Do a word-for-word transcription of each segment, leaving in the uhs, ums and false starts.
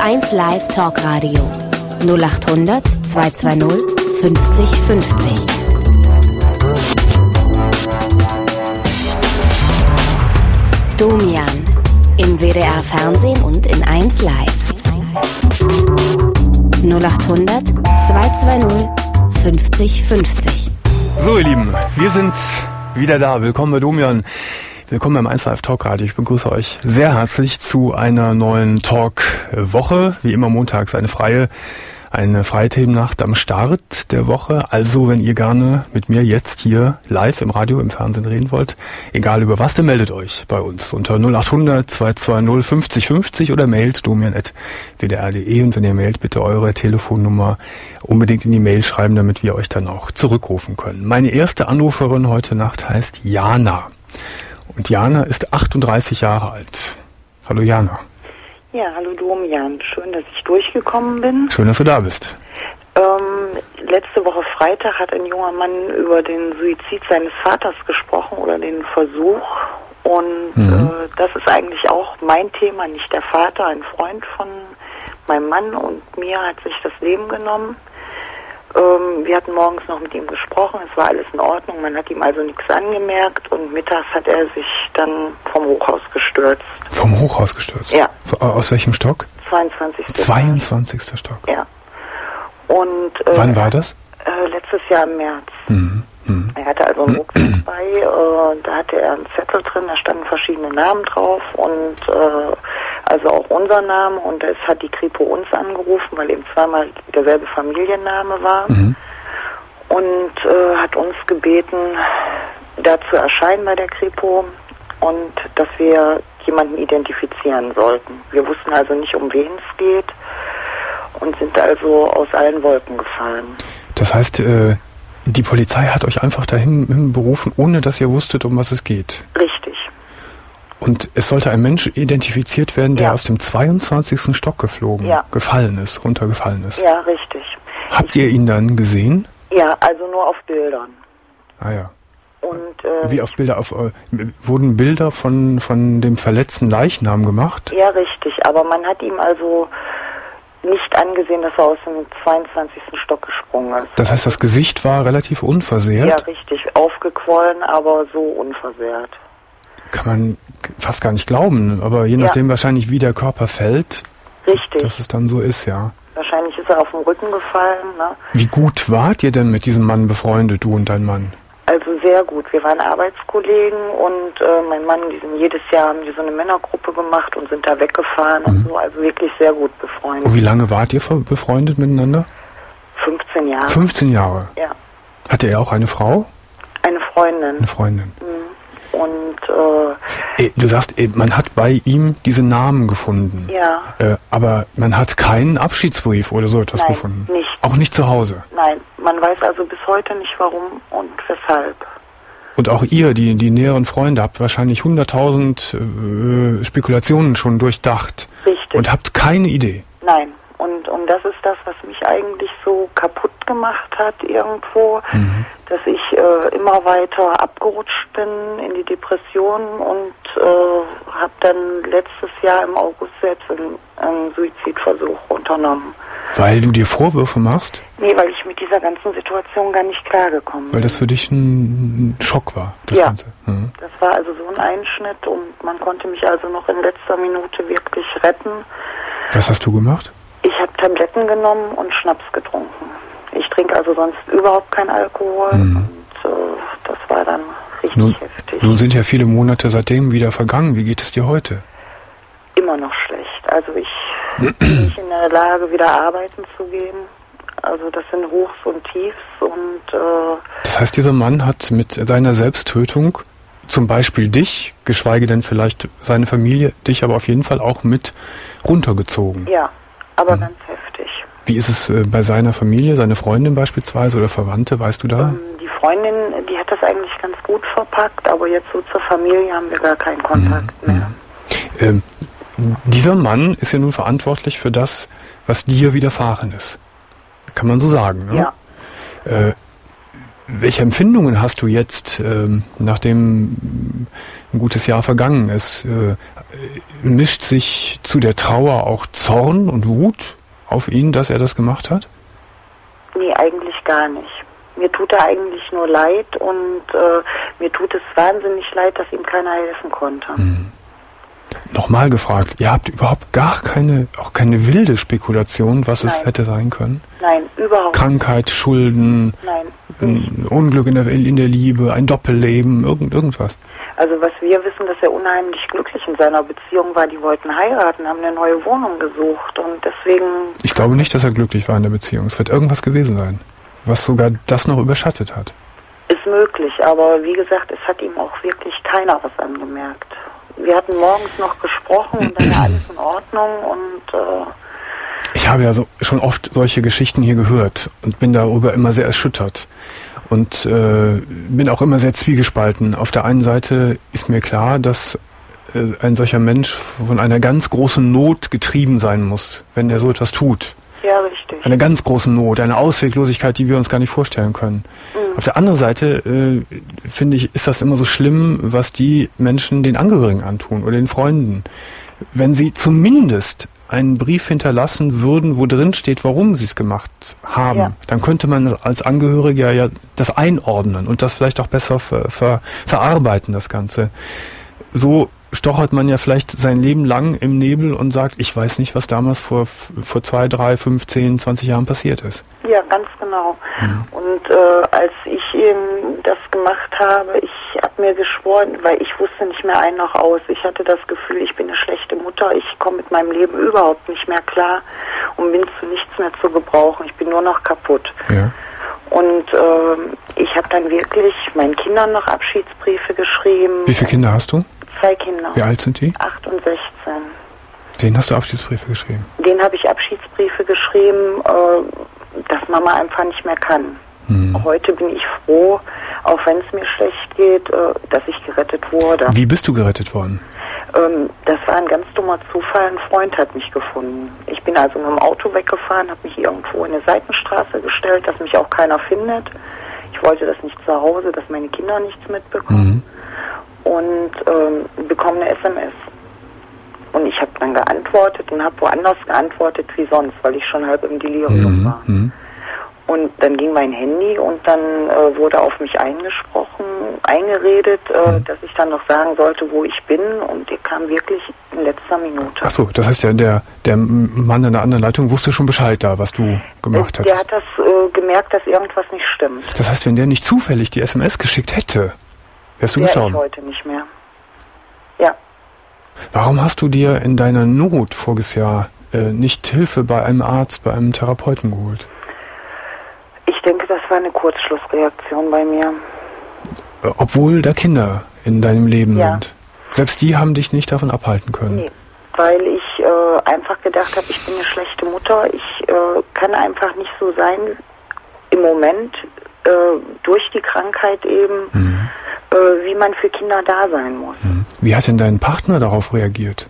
eins Live Talkradio null acht hundert zweihundertzweißig fünfzig fünfzig. Domian im W D R Fernsehen und in eins Live. null acht hundert zweihundertzweißig fünfzig fünfzig. So, ihr Lieben, wir sind wieder da. Willkommen bei Domian. Willkommen beim eins Live Talkradio. Ich begrüße euch sehr herzlich zu einer neuen Talk-Woche. Wie immer montags eine freie, eine freie Themennacht am Start der Woche. Also, wenn ihr gerne mit mir jetzt hier live im Radio, im Fernsehen reden wollt, egal über was, dann meldet euch bei uns unter null acht hundert zweihundertzweißig fünfzig fünfzig oder mailt domian at w d r punkt d e. Und wenn ihr mailt, bitte eure Telefonnummer unbedingt in die Mail schreiben, damit wir euch dann auch zurückrufen können. Meine erste Anruferin heute Nacht heißt Jana. Und Jana ist achtunddreißig Jahre alt. Hallo Jana. Ja, hallo Domian. Schön, dass ich durchgekommen bin. Schön, dass du da bist. Ähm, letzte Woche Freitag hat ein junger Mann über den Suizid seines Vaters gesprochen oder den Versuch. Und mhm. äh, das ist eigentlich auch mein Thema, nicht der Vater. Ein Freund von meinem Mann und mir hat sich das Leben genommen. Ähm, wir hatten morgens noch mit ihm gesprochen, es war alles in Ordnung, man hat ihm also nichts angemerkt und mittags hat er sich dann vom Hochhaus gestürzt. Vom Hochhaus gestürzt? Ja. Aus welchem Stock? zweiundzwanzigsten zweiundzwanzigsten Stock. Ja. Und, äh, wann war das? Äh, letztes Jahr im März. Mhm. Mhm. Er hatte also einen Rucksack bei, äh, da hatte er einen Zettel drin, da standen verschiedene Namen drauf und äh, also auch unser Name, und es hat die Kripo uns angerufen, weil eben zweimal derselbe Familienname war, mhm. und äh, hat uns gebeten, da zu erscheinen bei der Kripo und dass wir jemanden identifizieren sollten. Wir wussten also nicht, um wen es geht und sind also aus allen Wolken gefallen. Das heißt, äh, die Polizei hat euch einfach dahin berufen, ohne dass ihr wusstet, um was es geht? Richtig. Und es sollte ein Mensch identifiziert werden, der ja. aus dem zweiundzwanzigsten Stock geflogen, ja. gefallen ist, runtergefallen ist. Ja, richtig. Habt ihr ihn dann gesehen? Ja, also nur auf Bildern. Ah ja. Und, äh, Wie auf Bilder? Auf, äh, wurden Bilder von, von dem verletzten Leichnam gemacht? Ja, richtig. Aber man hat ihm also nicht angesehen, dass er aus dem zweiundzwanzigsten Stock gesprungen ist. Das heißt, das Gesicht war relativ unversehrt? Ja, richtig. Aufgequollen, aber so unversehrt. Kann man fast gar nicht glauben, aber je nachdem ja. wahrscheinlich, wie der Körper fällt, richtig. dass es dann so ist, ja. Wahrscheinlich ist er auf den Rücken gefallen. Ne? Wie gut wart ihr denn mit diesem Mann befreundet, du und dein Mann? Also sehr gut. Wir waren Arbeitskollegen und äh, mein Mann, die sind jedes Jahr haben die so eine Männergruppe gemacht und sind da weggefahren mhm. und so. Also wirklich sehr gut befreundet. Und wie lange wart ihr befreundet miteinander? fünfzehn Jahre. fünfzehn Jahre? Ja. Hatte er auch eine Frau? Eine Freundin. Eine Freundin. Mhm. Und äh, du sagst, man hat bei ihm diese Namen gefunden. Ja. Äh, aber man hat keinen Abschiedsbrief oder so etwas Nein, gefunden. Nicht. Auch nicht zu Hause. Nein, man weiß also bis heute nicht warum und weshalb. Und auch ihr, die die näheren Freunde, habt wahrscheinlich hunderttausend äh, Spekulationen schon durchdacht. Richtig. Und habt keine Idee. Nein. Und, und das ist das, was mich eigentlich so kaputt gemacht hat irgendwo, mhm. dass ich äh, immer weiter abgerutscht bin in die Depression und äh, habe dann letztes Jahr im August selbst einen, einen Suizidversuch unternommen. Weil du dir Vorwürfe machst? Nee, weil ich mit dieser ganzen Situation gar nicht klargekommen bin. Weil das für dich ein Schock war, das ja, Ganze? Mhm. Das war also so ein Einschnitt und man konnte mich also noch in letzter Minute wirklich retten. Was hast du gemacht? Ich habe Tabletten genommen und Schnaps getrunken. Ich trinke also sonst überhaupt keinen Alkohol mhm. und äh, das war dann richtig nun, heftig. Nun sind ja viele Monate seitdem wieder vergangen. Wie geht es dir heute? Immer noch schlecht. Also ich bin nicht in der Lage, wieder arbeiten zu gehen. Also das sind Hochs und Tiefs und äh, das heißt, dieser Mann hat mit seiner Selbsttötung zum Beispiel dich, geschweige denn vielleicht seine Familie, dich aber auf jeden Fall auch mit runtergezogen. Ja. Aber mhm. ganz heftig. Wie ist es äh, bei seiner Familie, seine Freundin beispielsweise oder Verwandte, weißt du da? Ähm, die Freundin, die hat das eigentlich ganz gut verpackt, aber jetzt so zur Familie haben wir gar keinen Kontakt mhm. mehr. Ähm, dieser Mann ist ja nun verantwortlich für das, was dir widerfahren ist. Kann man so sagen, ne? Ja. Äh, welche Empfindungen hast du jetzt, ähm, nachdem ein gutes Jahr vergangen ist? Äh, mischt sich zu der Trauer auch Zorn und Wut auf ihn, dass er das gemacht hat? Nee, eigentlich gar nicht. Mir tut er eigentlich nur leid und äh, mir tut es wahnsinnig leid, dass ihm keiner helfen konnte. Hm. Nochmal gefragt, ihr habt überhaupt gar keine, auch keine wilde Spekulation, was Nein. es hätte sein können? Nein, überhaupt nicht. Krankheit, Schulden, Nein, ein Unglück in der, in der Liebe, ein Doppelleben, irgend, irgendwas? Also was wir wissen, dass er unheimlich glücklich in seiner Beziehung war. Die wollten heiraten, haben eine neue Wohnung gesucht und deswegen... Ich glaube nicht, dass er glücklich war in der Beziehung. Es wird irgendwas gewesen sein, was sogar das noch überschattet hat. Ist möglich, aber wie gesagt, es hat ihm auch wirklich keiner was angemerkt. Wir hatten morgens noch gesprochen und dann war alles in Ordnung und... Äh ich habe ja so schon oft solche Geschichten hier gehört und bin darüber immer sehr erschüttert und äh, bin auch immer sehr zwiegespalten. Auf der einen Seite ist mir klar, dass äh, ein solcher Mensch von einer ganz großen Not getrieben sein muss, wenn er so etwas tut. Ja, richtig. Eine ganz große Not, eine Ausweglosigkeit, die wir uns gar nicht vorstellen können. Mhm. Auf der anderen Seite, äh, finde ich, ist das immer so schlimm, was die Menschen den Angehörigen antun oder den Freunden. Wenn sie zumindest einen Brief hinterlassen würden, wo drin steht, warum sie es gemacht haben, ja. dann könnte man als Angehöriger ja das einordnen und das vielleicht auch besser ver, ver, verarbeiten, das Ganze. So stochert man ja vielleicht sein Leben lang im Nebel und sagt, ich weiß nicht, was damals vor vor zwei, drei, fünf, zehn, zwanzig Jahren passiert ist. Ja, ganz genau. Mhm. Und äh, als ich eben das gemacht habe, ich habe mir geschworen, weil ich wusste nicht mehr ein noch aus. Ich hatte das Gefühl, ich bin eine schlechte Mutter, ich komme mit meinem Leben überhaupt nicht mehr klar und bin zu nichts mehr zu gebrauchen. Ich bin nur noch kaputt. Ja. Und äh, ich habe dann wirklich meinen Kindern noch Abschiedsbriefe geschrieben. Wie viele Kinder hast du? Zwei Kinder. Wie alt sind die? Acht und sechzehn. Denen hast du Abschiedsbriefe geschrieben? Denen habe ich Abschiedsbriefe geschrieben, äh, dass Mama einfach nicht mehr kann. Hm. Heute bin ich froh, auch wenn es mir schlecht geht, äh, dass ich gerettet wurde. Wie bist du gerettet worden? Ähm, das war ein ganz dummer Zufall. Ein Freund hat mich gefunden. Ich bin also mit dem Auto weggefahren, habe mich irgendwo in eine Seitenstraße gestellt, dass mich auch keiner findet. Ich wollte das nicht zu Hause, dass meine Kinder nichts mitbekommen. Hm. Und ähm, bekomme eine S M S. Und ich habe dann geantwortet und habe woanders geantwortet wie sonst, weil ich schon halb im Delirium mhm. war. Mhm. Und dann ging mein Handy und dann äh, wurde auf mich eingesprochen, eingeredet, äh, mhm. dass ich dann noch sagen sollte, wo ich bin. Und der kam wirklich in letzter Minute. Ach so, das heißt ja, der, der Mann in der anderen Leitung wusste schon Bescheid da, was du gemacht äh, hast. Der hat das äh, gemerkt, dass irgendwas nicht stimmt. Das heißt, wenn der nicht zufällig die S M S geschickt hätte, wärst du der gestorben? Ich heute nicht mehr. Ja. Warum hast du dir in deiner Not voriges Jahr äh, nicht Hilfe bei einem Arzt, bei einem Therapeuten geholt? Ich denke, das war eine Kurzschlussreaktion bei mir. Äh, obwohl da Kinder in deinem Leben ja. sind. Selbst die haben dich nicht davon abhalten können. Nee, weil ich äh, einfach gedacht habe, ich bin eine schlechte Mutter. Ich äh, kann einfach nicht so sein im Moment, äh, durch die Krankheit eben, mhm. wie man für Kinder da sein muss. Wie hat denn dein Partner darauf reagiert?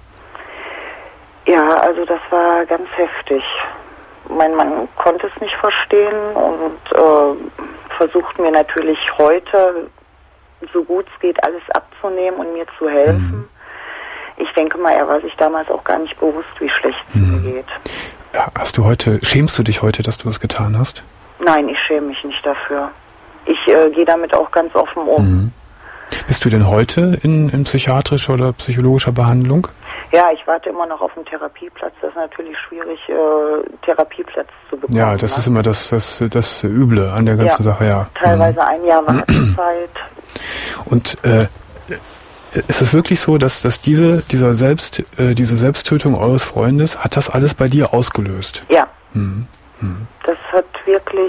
Ja, also das war ganz heftig. Mein Mann konnte es nicht verstehen und äh, versucht mir natürlich heute, so gut es geht, alles abzunehmen und mir zu helfen. Mhm. Ich denke mal, er war sich damals auch gar nicht bewusst, wie schlecht es mhm. mir geht. Ja, hast du heute, schämst du dich heute, dass du es getan hast? Nein, ich schäme mich nicht dafür. Ich äh, gehe damit auch ganz offen um. Mhm. Bist du denn heute in, in psychiatrischer oder psychologischer Behandlung? Ja, ich warte immer noch auf einen Therapieplatz. Das ist natürlich schwierig, äh, Therapieplatz zu bekommen. Ja, das ne? ist immer das, das, das Üble an der ganzen ja, Sache, ja. Teilweise mhm. ein Jahr Wartezeit. Und äh, ist es wirklich so, dass, dass diese, dieser Selbst, äh, diese Selbsttötung eures Freundes, hat das alles bei dir ausgelöst? Ja. Mhm. Mhm. Das hat wirklich,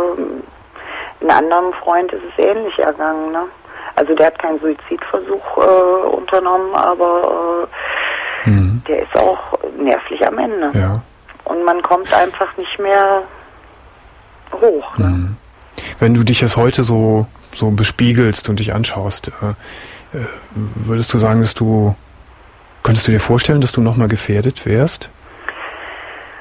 äh, einem anderen Freund ist es ähnlich ergangen, ne? Also der hat keinen Suizidversuch äh, unternommen, aber äh, mhm. der ist auch nervlich am Ende. Ja. Und man kommt einfach nicht mehr hoch. Ne? Mhm. Wenn du dich jetzt heute so, so bespiegelst und dich anschaust, äh, äh, würdest du sagen, dass du, könntest du dir vorstellen, dass du nochmal gefährdet wärst?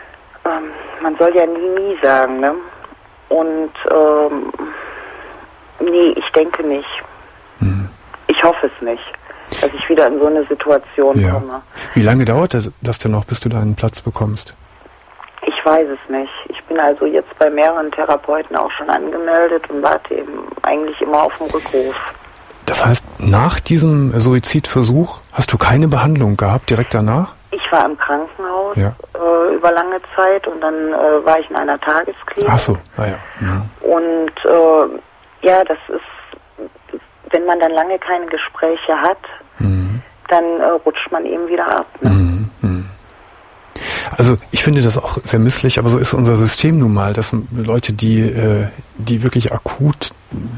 Ähm, man soll ja nie, nie sagen, ne? Und ähm, ich denke nicht. Hm. Ich hoffe es nicht, dass ich wieder in so eine Situation ja. komme. Wie lange dauert das, das denn noch, bis du deinen Platz bekommst? Ich weiß es nicht. Ich bin also jetzt bei mehreren Therapeuten auch schon angemeldet und warte eben eigentlich immer auf den Rückruf. Das heißt, nach diesem Suizidversuch hast du keine Behandlung gehabt, direkt danach? Ich war im Krankenhaus ja. äh, über lange Zeit und dann äh, war ich in einer Tagesklinik. Ach so, ah ja. Mhm. Und äh, ja, das ist, wenn man dann lange keine Gespräche hat, mhm. dann äh, rutscht man eben wieder ab. Ne? Mhm. Mhm. Also ich finde das auch sehr misslich, aber so ist unser System nun mal, dass Leute, die, äh, die wirklich akut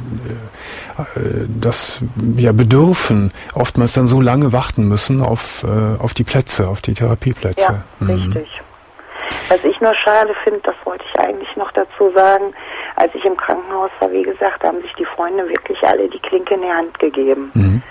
äh, das ja bedürfen, oftmals dann so lange warten müssen auf, äh, auf die Plätze, auf die Therapieplätze. Ja, mhm. richtig. Was ich nur schade finde, das wollte ich eigentlich noch dazu sagen, als ich im Krankenhaus war, wie gesagt, haben sich die Freunde wirklich alle die Klinke in die Hand gegeben. Mhm.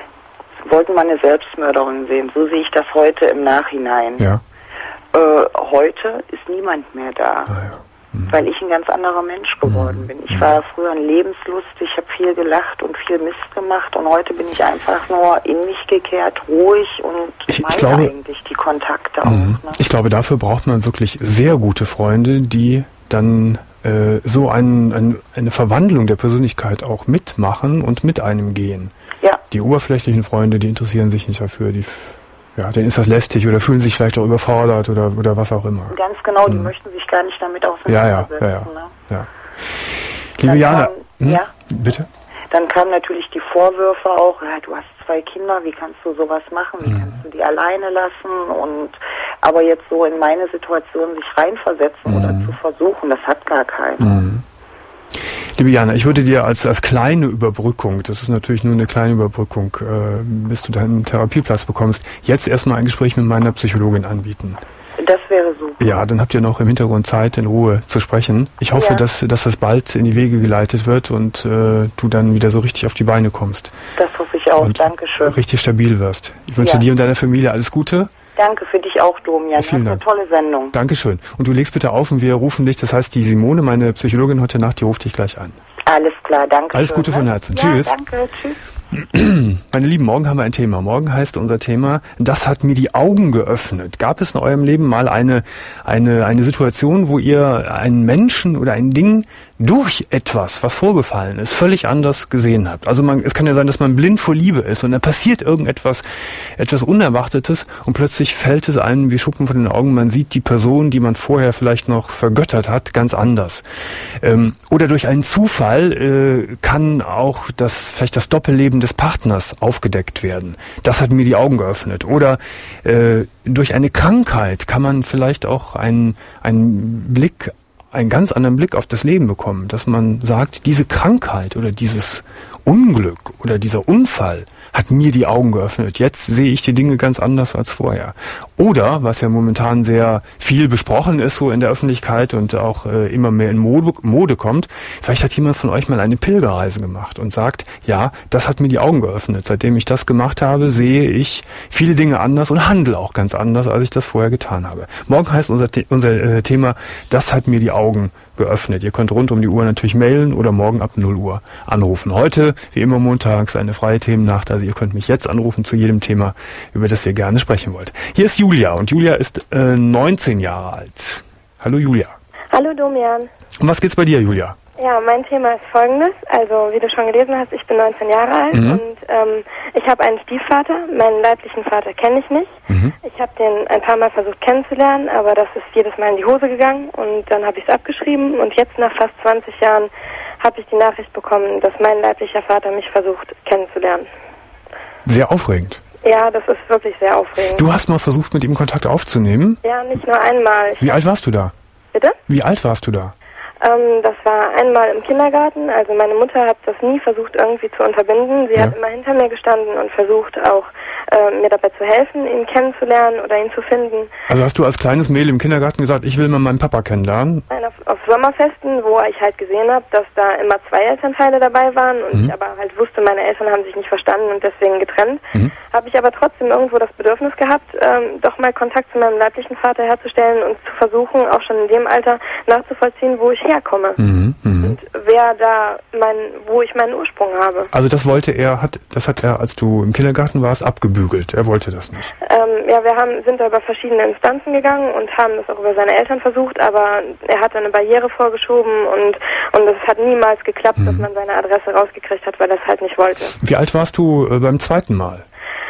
Sie wollten mal eine Selbstmörderin sehen, so sehe ich das heute im Nachhinein. Ja. Äh, heute ist niemand mehr da, ah, ja. mhm. weil ich ein ganz anderer Mensch geworden mhm. bin. Ich war früher lebenslustig, ich habe viel gelacht und viel Mist gemacht und heute bin ich einfach nur in mich gekehrt, ruhig und ich, meine ich glaube, eigentlich die Kontakte mhm. auch. Ne? Ich glaube, dafür braucht man wirklich sehr gute Freunde, die dann äh, so ein, ein, eine Verwandlung der Persönlichkeit auch mitmachen und mit einem gehen. Ja. Die oberflächlichen Freunde, die interessieren sich nicht dafür, die ja, denen ist das lästig oder fühlen sich vielleicht auch überfordert oder, oder was auch immer. Ganz genau, die mhm. möchten sich gar nicht damit auseinandersetzen. Ja, ja, ja. ja, ne? ja. Liebe Jana, kam, hm? ja? bitte? Dann kamen natürlich die Vorwürfe auch, ja, du hast zwei Kinder, wie kannst du sowas machen, wie mhm. kannst du die alleine lassen und aber jetzt so in meine Situation sich reinversetzen mhm. oder zu versuchen, das hat gar keiner. Mhm. Liebe Jana, ich würde dir als, als kleine Überbrückung, das ist natürlich nur eine kleine Überbrückung, äh, bis du deinen Therapieplatz bekommst, jetzt erstmal ein Gespräch mit meiner Psychologin anbieten. Das wäre super. Ja, dann habt ihr noch im Hintergrund Zeit, in Ruhe zu sprechen. Ich hoffe, ja. dass, dass das bald in die Wege geleitet wird und äh, du dann wieder so richtig auf die Beine kommst. Das hoffe ich auch. Und Dankeschön. richtig stabil wirst. Ich wünsche ja. dir und deiner Familie alles Gute. Danke für dich auch, Domian. Vielen das Dank. ist eine tolle Sendung. Dankeschön. Und du legst bitte auf und wir rufen dich, das heißt die Simone, meine Psychologin heute Nacht, die ruft dich gleich an. Alles klar, danke. Alles Gute von Herzen. Ja, Tschüss. Danke, tschüss. Meine Lieben, morgen haben wir ein Thema. Morgen heißt unser Thema, das hat mir die Augen geöffnet. Gab es in eurem Leben mal eine, eine, eine Situation, wo ihr einen Menschen oder ein Ding durch etwas, was vorgefallen ist, völlig anders gesehen habt? Also man, es kann ja sein, dass man blind vor Liebe ist und dann passiert irgendetwas, etwas Unerwartetes und plötzlich fällt es einem wie Schuppen von den Augen. Man sieht die Person, die man vorher vielleicht noch vergöttert hat, ganz anders. Ähm, oder durch einen Zufall äh, kann auch das, vielleicht das Doppelleben des Partners aufgedeckt werden. Das hat mir die Augen geöffnet. Oder äh, durch eine Krankheit kann man vielleicht auch einen, einen Blick, einen ganz anderen Blick auf das Leben bekommen, dass man sagt, diese Krankheit oder dieses Unglück oder dieser Unfall hat mir die Augen geöffnet. Jetzt sehe ich die Dinge ganz anders als vorher. Oder, was ja momentan sehr viel besprochen ist, so in der Öffentlichkeit und auch äh, immer mehr in Mode, Mode kommt, vielleicht hat jemand von euch mal eine Pilgerreise gemacht und sagt, ja, das hat mir die Augen geöffnet. Seitdem ich das gemacht habe, sehe ich viele Dinge anders und handle auch ganz anders, als ich das vorher getan habe. Morgen heißt unser, unser äh, Thema, das hat mir die Augen geöffnet. Ihr könnt rund um die Uhr natürlich mailen oder morgen ab null Uhr anrufen. Heute, wie immer montags, eine freie Themennacht. Also ihr könnt mich jetzt anrufen zu jedem Thema, über das ihr gerne sprechen wollt. Hier ist Julia und Julia ist äh, neunzehn Jahre alt. Hallo Julia. Hallo Domian. Um was geht's bei dir, Julia? Ja, mein Thema ist folgendes. Also, wie du schon gelesen hast, ich bin neunzehn Jahre alt mhm. und ähm, ich habe einen Stiefvater. Meinen leiblichen Vater kenne ich nicht. Mhm. Ich habe den ein paar Mal versucht kennenzulernen, aber das ist jedes Mal in die Hose gegangen und dann habe ich es abgeschrieben und jetzt nach fast zwanzig Jahren habe ich die Nachricht bekommen, dass mein leiblicher Vater mich versucht kennenzulernen. Sehr aufregend. Ja, das ist wirklich sehr aufregend. Du hast mal versucht, mit ihm Kontakt aufzunehmen? Ja, nicht nur einmal. Ich Wie alt warst du da? Bitte? Wie alt warst du da? Ähm, das war einmal im Kindergarten. Also meine Mutter hat das nie versucht irgendwie zu unterbinden. Sie ja. hat immer hinter mir gestanden und versucht auch äh, mir dabei zu helfen, ihn kennenzulernen oder ihn zu finden. Also hast du als kleines Mädel im Kindergarten gesagt, ich will mal meinen Papa kennenlernen? Nein, auf, auf Sommerfesten, wo ich halt gesehen habe, dass da immer zwei Elternteile dabei waren und mhm. ich aber halt wusste, meine Eltern haben sich nicht verstanden und deswegen getrennt, mhm. habe ich aber trotzdem irgendwo das Bedürfnis gehabt, ähm, doch mal Kontakt zu meinem leiblichen Vater herzustellen und zu versuchen, auch schon in dem Alter nachzuvollziehen, wo ich herkomme mhm. und wer da mein, wo ich meinen Ursprung habe. Also das wollte er, hat, das hat er, als du im Kindergarten warst, abgebügelt. Er wollte das nicht. Ähm, ja, wir haben, sind da über verschiedene Instanzen gegangen und haben das auch über seine Eltern versucht, aber er hat eine Barriere vorgeschoben und und es hat niemals geklappt, mhm. dass man seine Adresse rausgekriegt hat, weil er es halt nicht wollte. Wie alt warst du äh, beim zweiten Mal?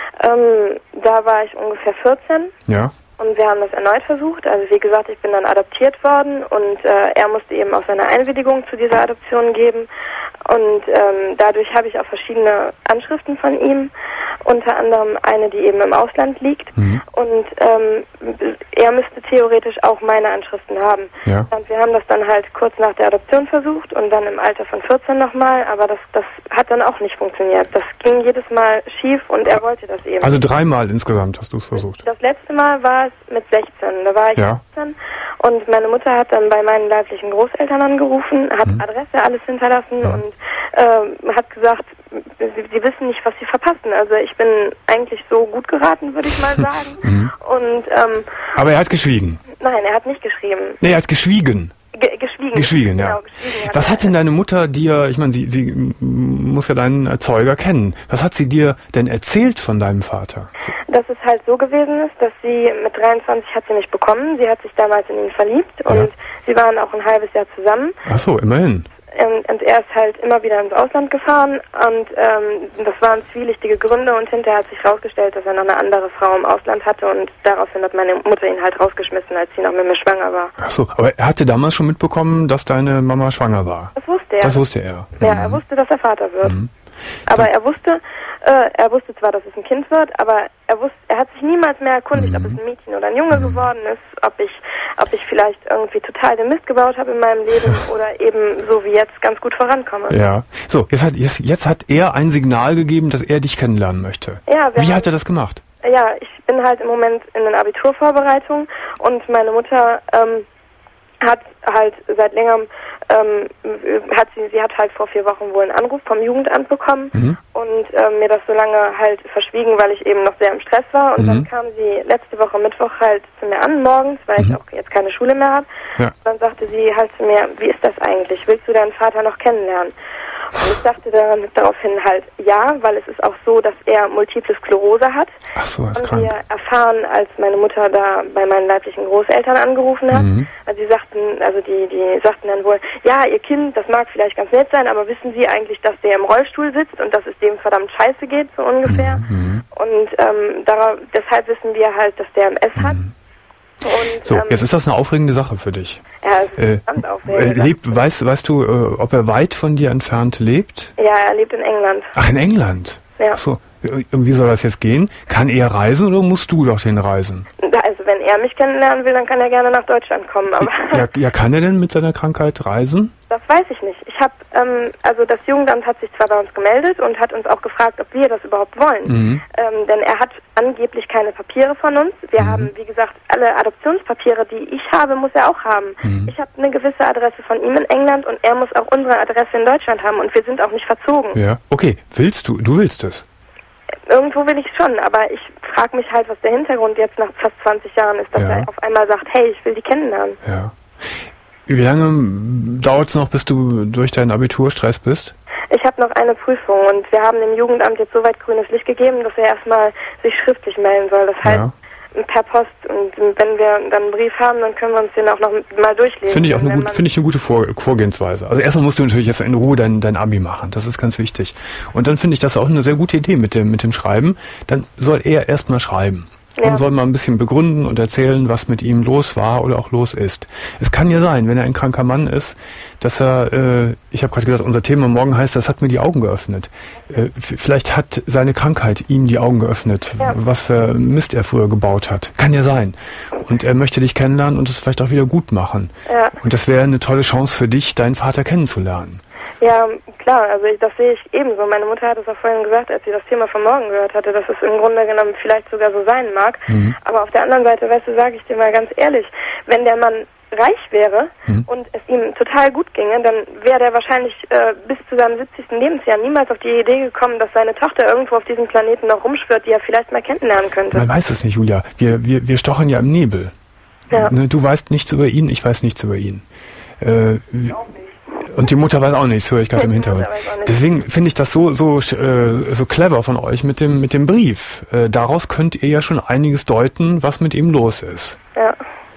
Ähm, da war ich ungefähr vierzehn. Ja. Und wir haben das erneut versucht. Also wie gesagt, ich bin dann adoptiert worden und äh, er musste eben auch seine Einwilligung zu dieser Adoption geben. Und ähm, dadurch habe ich auch verschiedene Anschriften von ihm, unter anderem eine, die eben im Ausland liegt. Mhm. Und ähm, er müsste theoretisch auch meine Anschriften haben. Ja. Und wir haben das dann halt kurz nach der Adoption versucht und dann im Alter von vierzehn nochmal, aber das, das hat dann auch nicht funktioniert. Das ging jedes Mal schief und er wollte das eben. Also dreimal insgesamt hast du es versucht? Das letzte Mal war es mit sechzehn, da war ich ja. sechzehn und meine Mutter hat dann bei meinen leiblichen Großeltern angerufen, hat mhm. Adresse alles hinterlassen ja. und äh, hat gesagt, sie, sie wissen nicht, was sie verpassen. Also ich bin eigentlich so gut geraten, würde ich mal sagen. mhm. und, ähm, Aber er hat geschwiegen? Nein, er hat nicht geschrieben. Nee, er hat geschwiegen. Ge geschwiegen. Geschwiegen, ja. Genau, geschwiegen hat Was hat denn deine Mutter dir, ich meine, sie, sie muss ja deinen Erzeuger kennen, was hat sie dir denn erzählt von deinem Vater? Dass es halt so gewesen ist, dass sie mit dreiundzwanzig hat sie mich bekommen, sie hat sich damals in ihn verliebt und ja. sie waren auch ein halbes Jahr zusammen. Ach so, immerhin. Und, und er ist halt immer wieder ins Ausland gefahren und ähm, das waren zwielichtige Gründe und hinterher hat sich herausgestellt, dass er noch eine andere Frau im Ausland hatte und daraufhin hat meine Mutter ihn halt rausgeschmissen, als sie noch mit mir schwanger war. Ach so, aber er hatte damals schon mitbekommen, dass deine Mama schwanger war? Das wusste er. Das wusste er. Ja, mhm. er wusste, dass er Vater wird. Mhm. Aber er wusste, äh, er wusste zwar, dass es ein Kind wird, aber er wusste, er hat sich niemals mehr erkundigt, mhm. ob es ein Mädchen oder ein Junge mhm. geworden ist, ob ich, ob ich vielleicht irgendwie total den Mist gebaut habe in meinem Leben oder eben so wie jetzt ganz gut vorankomme. Ja. So, jetzt hat, jetzt, jetzt hat er ein Signal gegeben, dass er dich kennenlernen möchte. Ja. Wie haben, hat er das gemacht? Ja, ich bin halt im Moment in einer Abiturvorbereitung und meine Mutter ähm, hat halt seit längerem ähm, hat sie sie hat halt vor vier Wochen wohl einen Anruf vom Jugendamt bekommen mhm. und ähm, mir das so lange halt verschwiegen, weil ich eben noch sehr im Stress war und mhm. dann kam sie letzte Woche Mittwoch halt zu mir an morgens, weil mhm. ich auch jetzt keine Schule mehr habe. Ja. Dann sagte sie halt zu mir, wie ist das eigentlich? Willst du deinen Vater noch kennenlernen? Und ich sagte dann daraufhin halt ja, weil es ist auch so, dass er Multiple Sklerose hat. Ach so, er ist und krank. wir erfahren, als meine Mutter da bei meinen leiblichen Großeltern angerufen hat. Mhm. Also sie sagten, also die, die sagten dann wohl, ja, ihr Kind, das mag vielleicht ganz nett sein, aber wissen Sie eigentlich, dass der im Rollstuhl sitzt und dass es dem verdammt scheiße geht, so ungefähr. Mhm. Und ähm, darauf, deshalb wissen wir halt, dass der M S mhm. hat. Und, so, ähm, jetzt ist das eine aufregende Sache für dich. Ja, es ist äh, ganz aufregend. Äh, lebt, weißt, weißt du, äh, ob er weit von dir entfernt lebt? Ja, er lebt in England. Ach, in England? Ja. Ach so. Wie soll das jetzt gehen? Kann er reisen oder musst du dorthin reisen? Also wenn er mich kennenlernen will, dann kann er gerne nach Deutschland kommen. Aber ja, ja, kann er denn mit seiner Krankheit reisen? Das weiß ich nicht. Ich habe, ähm, also das Jugendamt hat sich zwar bei uns gemeldet und hat uns auch gefragt, ob wir das überhaupt wollen. Mhm. Ähm, denn er hat angeblich keine Papiere von uns. Wir mhm. haben, wie gesagt, alle Adoptionspapiere, die ich habe, muss er auch haben. Mhm. Ich habe eine gewisse Adresse von ihm in England und er muss auch unsere Adresse in Deutschland haben und wir sind auch nicht verzogen. Ja, okay. Willst du? Du willst es? Irgendwo will ich schon, aber ich frage mich halt, was der Hintergrund jetzt nach fast zwanzig Jahren ist, dass ja. er auf einmal sagt, hey, ich will die kennenlernen. Ja. Wie lange dauert es noch, bis du durch deinen Abiturstress bist? Ich habe noch eine Prüfung und wir haben dem Jugendamt jetzt soweit grünes Licht gegeben, dass er erstmal sich schriftlich melden soll. Das heißt, ja. per Post, und wenn wir dann einen Brief haben, dann können wir uns den auch noch mal durchlesen. Finde ich auch eine, gut, finde ich eine gute Vor Vorgehensweise. Also erstmal musst du natürlich jetzt in Ruhe dein, dein Abi machen, das ist ganz wichtig. Und dann finde ich das auch eine sehr gute Idee mit dem, mit dem Schreiben. Dann soll er erstmal schreiben. Ja. Und soll mal ein bisschen begründen und erzählen, was mit ihm los war oder auch los ist. Es kann ja sein, wenn er ein kranker Mann ist, dass er, äh, ich habe gerade gesagt, unser Thema morgen heißt, das hat mir die Augen geöffnet. Äh, vielleicht hat seine Krankheit ihm die Augen geöffnet, ja. was für Mist er früher gebaut hat. Kann ja sein. Und er möchte dich kennenlernen und es vielleicht auch wieder gut machen. Ja. Und das wäre eine tolle Chance für dich, deinen Vater kennenzulernen. Ja, klar, also ich, das sehe ich ebenso. Meine Mutter hat es auch vorhin gesagt, als sie das Thema von morgen gehört hatte, dass es im Grunde genommen vielleicht sogar so sein mag. Mhm. Aber auf der anderen Seite, weißt du, sage ich dir mal ganz ehrlich, wenn der Mann reich wäre mhm. und es ihm total gut ginge, dann wäre der wahrscheinlich äh, bis zu seinem siebzigsten Lebensjahr niemals auf die Idee gekommen, dass seine Tochter irgendwo auf diesem Planeten noch rumschwirrt, die er vielleicht mal kennenlernen könnte. Man weiß es nicht, Julia. Wir, wir, wir stochern ja im Nebel. Ja. Ne, du weißt nichts über ihn, ich weiß nichts über ihn. Äh, und die Mutter weiß auch nichts, höre ich gerade im Hintergrund. Deswegen finde ich das so so äh, so clever von euch mit dem mit dem Brief. Äh, daraus könnt ihr ja schon einiges deuten, was mit ihm los ist. Ja.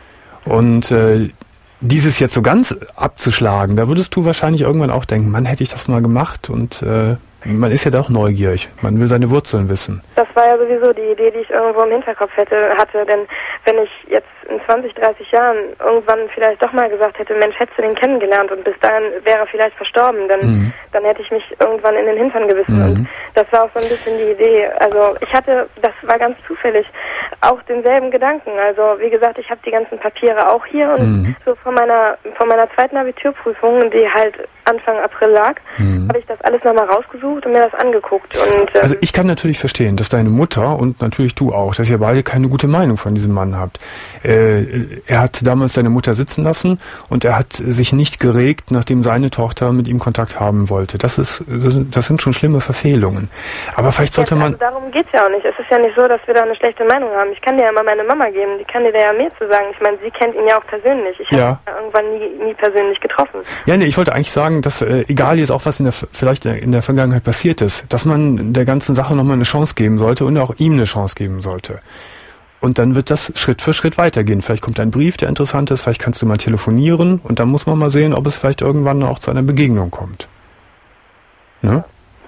Und äh, dieses jetzt so ganz abzuschlagen, da würdest du wahrscheinlich irgendwann auch denken, Mann, hätte ich das mal gemacht. Und äh, man ist ja doch neugierig. Man will seine Wurzeln wissen. Das war ja sowieso die Idee, die ich irgendwo im Hinterkopf hätte, hatte. Denn wenn ich jetzt in zwanzig, dreißig Jahren irgendwann vielleicht doch mal gesagt hätte, Mensch, hättest du den kennengelernt und bis dahin wäre er vielleicht verstorben, dann, mhm. dann hätte ich mich irgendwann in den Hintern gebissen. Mhm. Und das war auch so ein bisschen die Idee. Also ich hatte, das war ganz zufällig, auch denselben Gedanken. Also wie gesagt, ich habe die ganzen Papiere auch hier und mhm. so von meiner, von meiner zweiten Abiturprüfung, die halt Anfang April lag, mhm. habe ich das alles nochmal rausgesucht und mir das angeguckt. Und, ähm, also ich kann natürlich verstehen, dass deine Mutter und natürlich du auch, dass ihr beide keine gute Meinung von diesem Mann habt. Äh, er hat damals seine Mutter sitzen lassen und er hat sich nicht geregt, nachdem seine Tochter mit ihm Kontakt haben wollte. Das ist, das sind schon schlimme Verfehlungen. Aber vielleicht sollte ja, man... Also darum geht's ja auch nicht. Es ist ja nicht so, dass wir da eine schlechte Meinung haben. Ich kann dir ja immer meine Mama geben, die kann dir da ja mehr zu sagen. Ich meine, sie kennt ihn ja auch persönlich. Ich ja. habe ihn ja irgendwann nie, nie persönlich getroffen. Ja, nee, ich wollte eigentlich sagen, dass äh, egal jetzt auch was in der vielleicht in der Vergangenheit passiert ist, dass man der ganzen Sache nochmal eine Chance geben sollte und auch ihm eine Chance geben sollte. Und dann wird das Schritt für Schritt weitergehen. Vielleicht kommt ein Brief, der interessant ist, vielleicht kannst du mal telefonieren und dann muss man mal sehen, ob es vielleicht irgendwann auch zu einer Begegnung kommt. Ne?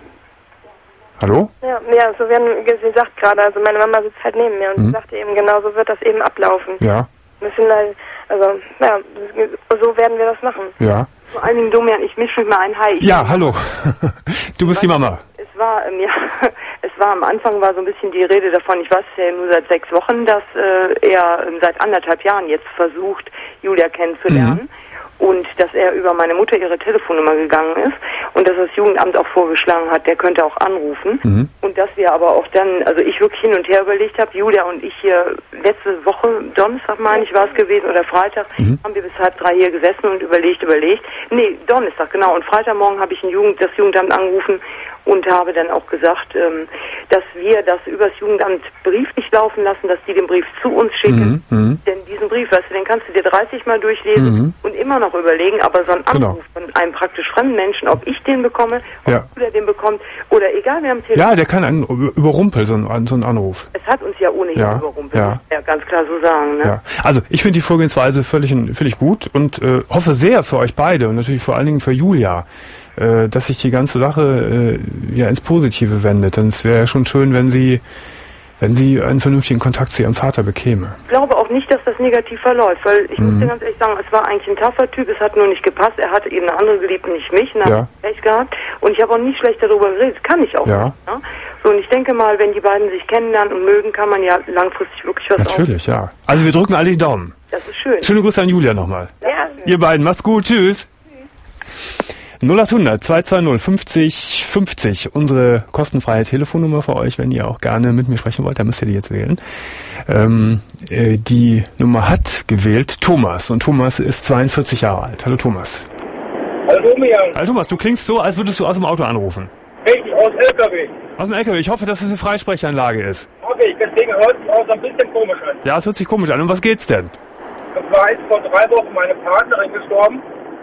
Hallo? Ja, ja, so werden, sie sagt gerade, also meine Mama sitzt halt neben mir und mhm. sie sagte eben, genau so wird das eben ablaufen. Ja. Wir sind halt, also, ja, so werden wir das machen. Ja. Vor allen Dingen, Domian, ich mische mich mal ein. Hi. Ja, hallo. Du bist die Mama. Es war, ähm, ja, es war am Anfang war so ein bisschen die Rede davon, ich weiß ja nur seit sechs Wochen, dass äh, er ähm, seit anderthalb Jahren jetzt versucht, Julia kennenzulernen. Mhm. Und dass er über meine Mutter ihre Telefonnummer gegangen ist und dass das Jugendamt auch vorgeschlagen hat, der könnte auch anrufen. Mhm. Und dass wir aber auch dann, also ich wirklich hin und her überlegt habe, Julia und ich hier letzte Woche, Donnerstag meine ich war es gewesen oder Freitag, mhm. haben wir bis halb drei hier gesessen und überlegt, überlegt. Nee, Donnerstag, genau. Und Freitagmorgen habe ich ein Jugend, das Jugendamt angerufen und habe dann auch gesagt, ähm, dass wir das übers Jugendamt Brief nicht laufen lassen, dass die den Brief zu uns schicken. Mhm. Denn diesen Brief, weißt du, den kannst du dir dreißig Mal durchlesen mhm. und immer noch überlegen, aber so ein Anruf genau. von einem praktisch fremden Menschen, ob ich den bekomme, ob ja. du den bekommt oder egal, wir haben Telefon. Ja, der kann einen überrumpeln, so ein, so ein Anruf. Es hat uns ja ohnehin ja. überrumpelt, ja. muss ich ja ganz klar so sagen. Ne? Ja. Also ich finde die Vorgehensweise völlig, völlig gut und äh, hoffe sehr für euch beide und natürlich vor allen Dingen für Julia, äh, dass sich die ganze Sache äh, ja ins Positive wendet. Denn es wäre ja schon schön, wenn sie wenn sie einen vernünftigen Kontakt zu ihrem Vater bekäme. Ich glaube auch nicht, dass das negativ verläuft, weil ich mhm. muss dir ganz ehrlich sagen, es war eigentlich ein taffer Typ, es hat nur nicht gepasst, er hatte eben eine andere geliebt, nicht mich, und ja. hat Pech gehabt und ich habe auch nie schlecht darüber geredet, kann ich auch ja. nicht. Ne? So, und ich denke mal, wenn die beiden sich kennenlernen und mögen, kann man ja langfristig wirklich was Natürlich, auf. ja. Also wir drücken alle die Daumen. Das ist schön. Schöne Grüße an Julia nochmal. Ja. Ihr beiden, macht's gut, tschüss. null acht hundert zwei zwei null fünfzig fünfzig, unsere kostenfreie Telefonnummer für euch, wenn ihr auch gerne mit mir sprechen wollt, dann müsst ihr die jetzt wählen. Ähm, äh, die Nummer hat gewählt Thomas und Thomas ist zweiundvierzig Jahre alt. Hallo Thomas. Hallo Domian. Hallo Thomas, du klingst so, als würdest du aus dem Auto anrufen. Richtig, aus L K W. Aus dem L K W, ich hoffe, dass es eine Freisprechanlage ist. Okay, deswegen hört es auch so ein bisschen komisch an. Ja, es hört sich komisch an. Um was geht's denn? Und zwar ist vor drei Wochen meine Partnerin gestorben.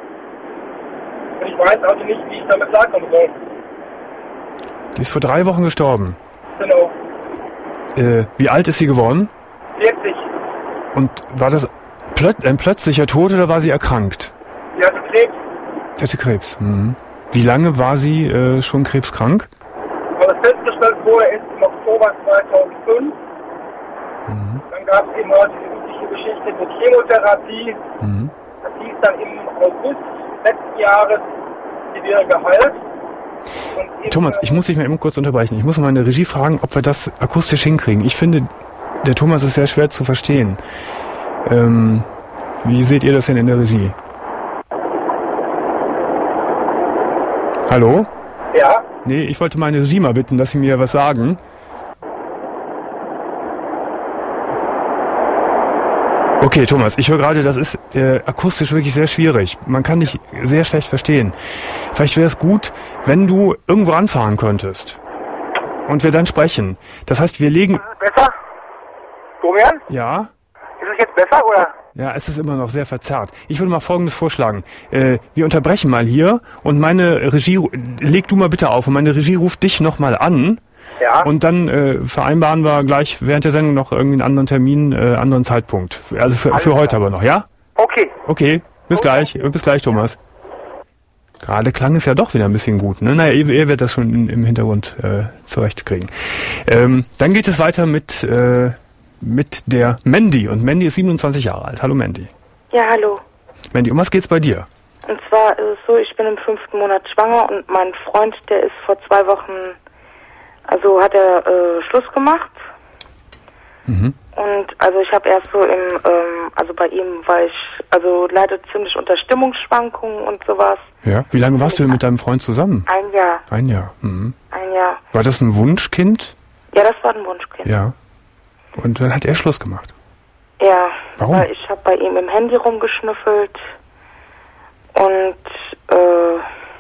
Und ich weiß also nicht, wie ich damit klarkommen soll. Die ist vor drei Wochen gestorben. Genau. Äh, wie alt ist sie geworden? vierzig. Und war das plöt- ein plötzlicher Tod oder war sie erkrankt? Sie hatte Krebs. Sie hatte Krebs. Mhm. Wie lange war sie äh, schon krebskrank? Aber festgestellt wurde ist im Oktober zweitausendfünf. Mhm. Dann gab es eben auch diese übliche Geschichte mit Chemotherapie. Mhm. Das hieß dann im August letzten Jahres, die wäre geheilt. Und Thomas, ich muss dich mal eben kurz unterbrechen. Ich muss mal meine Regie fragen, ob wir das akustisch hinkriegen. Ich finde, der Thomas ist sehr schwer zu verstehen. Ähm, wie seht ihr das denn in der Regie? Hallo? Ja? Nee, ich wollte meine Regie mal bitten, dass Sie mir was sagen. Okay, Thomas, ich höre gerade, das ist äh, akustisch wirklich sehr schwierig. Man kann dich sehr schlecht verstehen. Vielleicht wäre es gut, wenn du irgendwo anfahren könntest und wir dann sprechen. Das heißt, wir legen... Besser? Domian? Ja? Ist es jetzt besser, oder? Ja, es ist immer noch sehr verzerrt. Ich würde mal Folgendes vorschlagen. Äh, wir unterbrechen mal hier und meine Regie... Leg du mal bitte auf und meine Regie ruft dich nochmal an. Ja. Und dann äh, vereinbaren wir gleich während der Sendung noch irgendwie einen anderen Termin, äh, anderen Zeitpunkt. Also für, für heute aber noch, ja? Okay. Okay, bis okay. gleich. Bis gleich, Thomas. Gerade klang es ja doch wieder ein bisschen gut, ne? Naja, ihr, ihr werdet das schon in, im Hintergrund äh, zurechtkriegen. Ähm, dann geht es weiter mit, äh, mit der Mandy. Und Mandy ist siebenundzwanzig Jahre alt. Hallo Mandy. Ja, hallo. Mandy, um was geht's bei dir? Und zwar ist es so, ich bin im fünften Monat schwanger und mein Freund, der ist vor zwei Wochen... Also hat er äh, Schluss gemacht. Mhm. Und also ich habe erst so im, ähm, also bei ihm war ich, also leidet ziemlich unter Stimmungsschwankungen und sowas. Ja. Wie lange warst du denn mit deinem Freund zusammen? Ein Jahr. Ein Jahr. Mhm. Ein Jahr. War das ein Wunschkind? Ja, das war ein Wunschkind. Ja. Und dann hat er Schluss gemacht. Ja. Warum? Weil ich habe bei ihm im Handy rumgeschnüffelt und äh,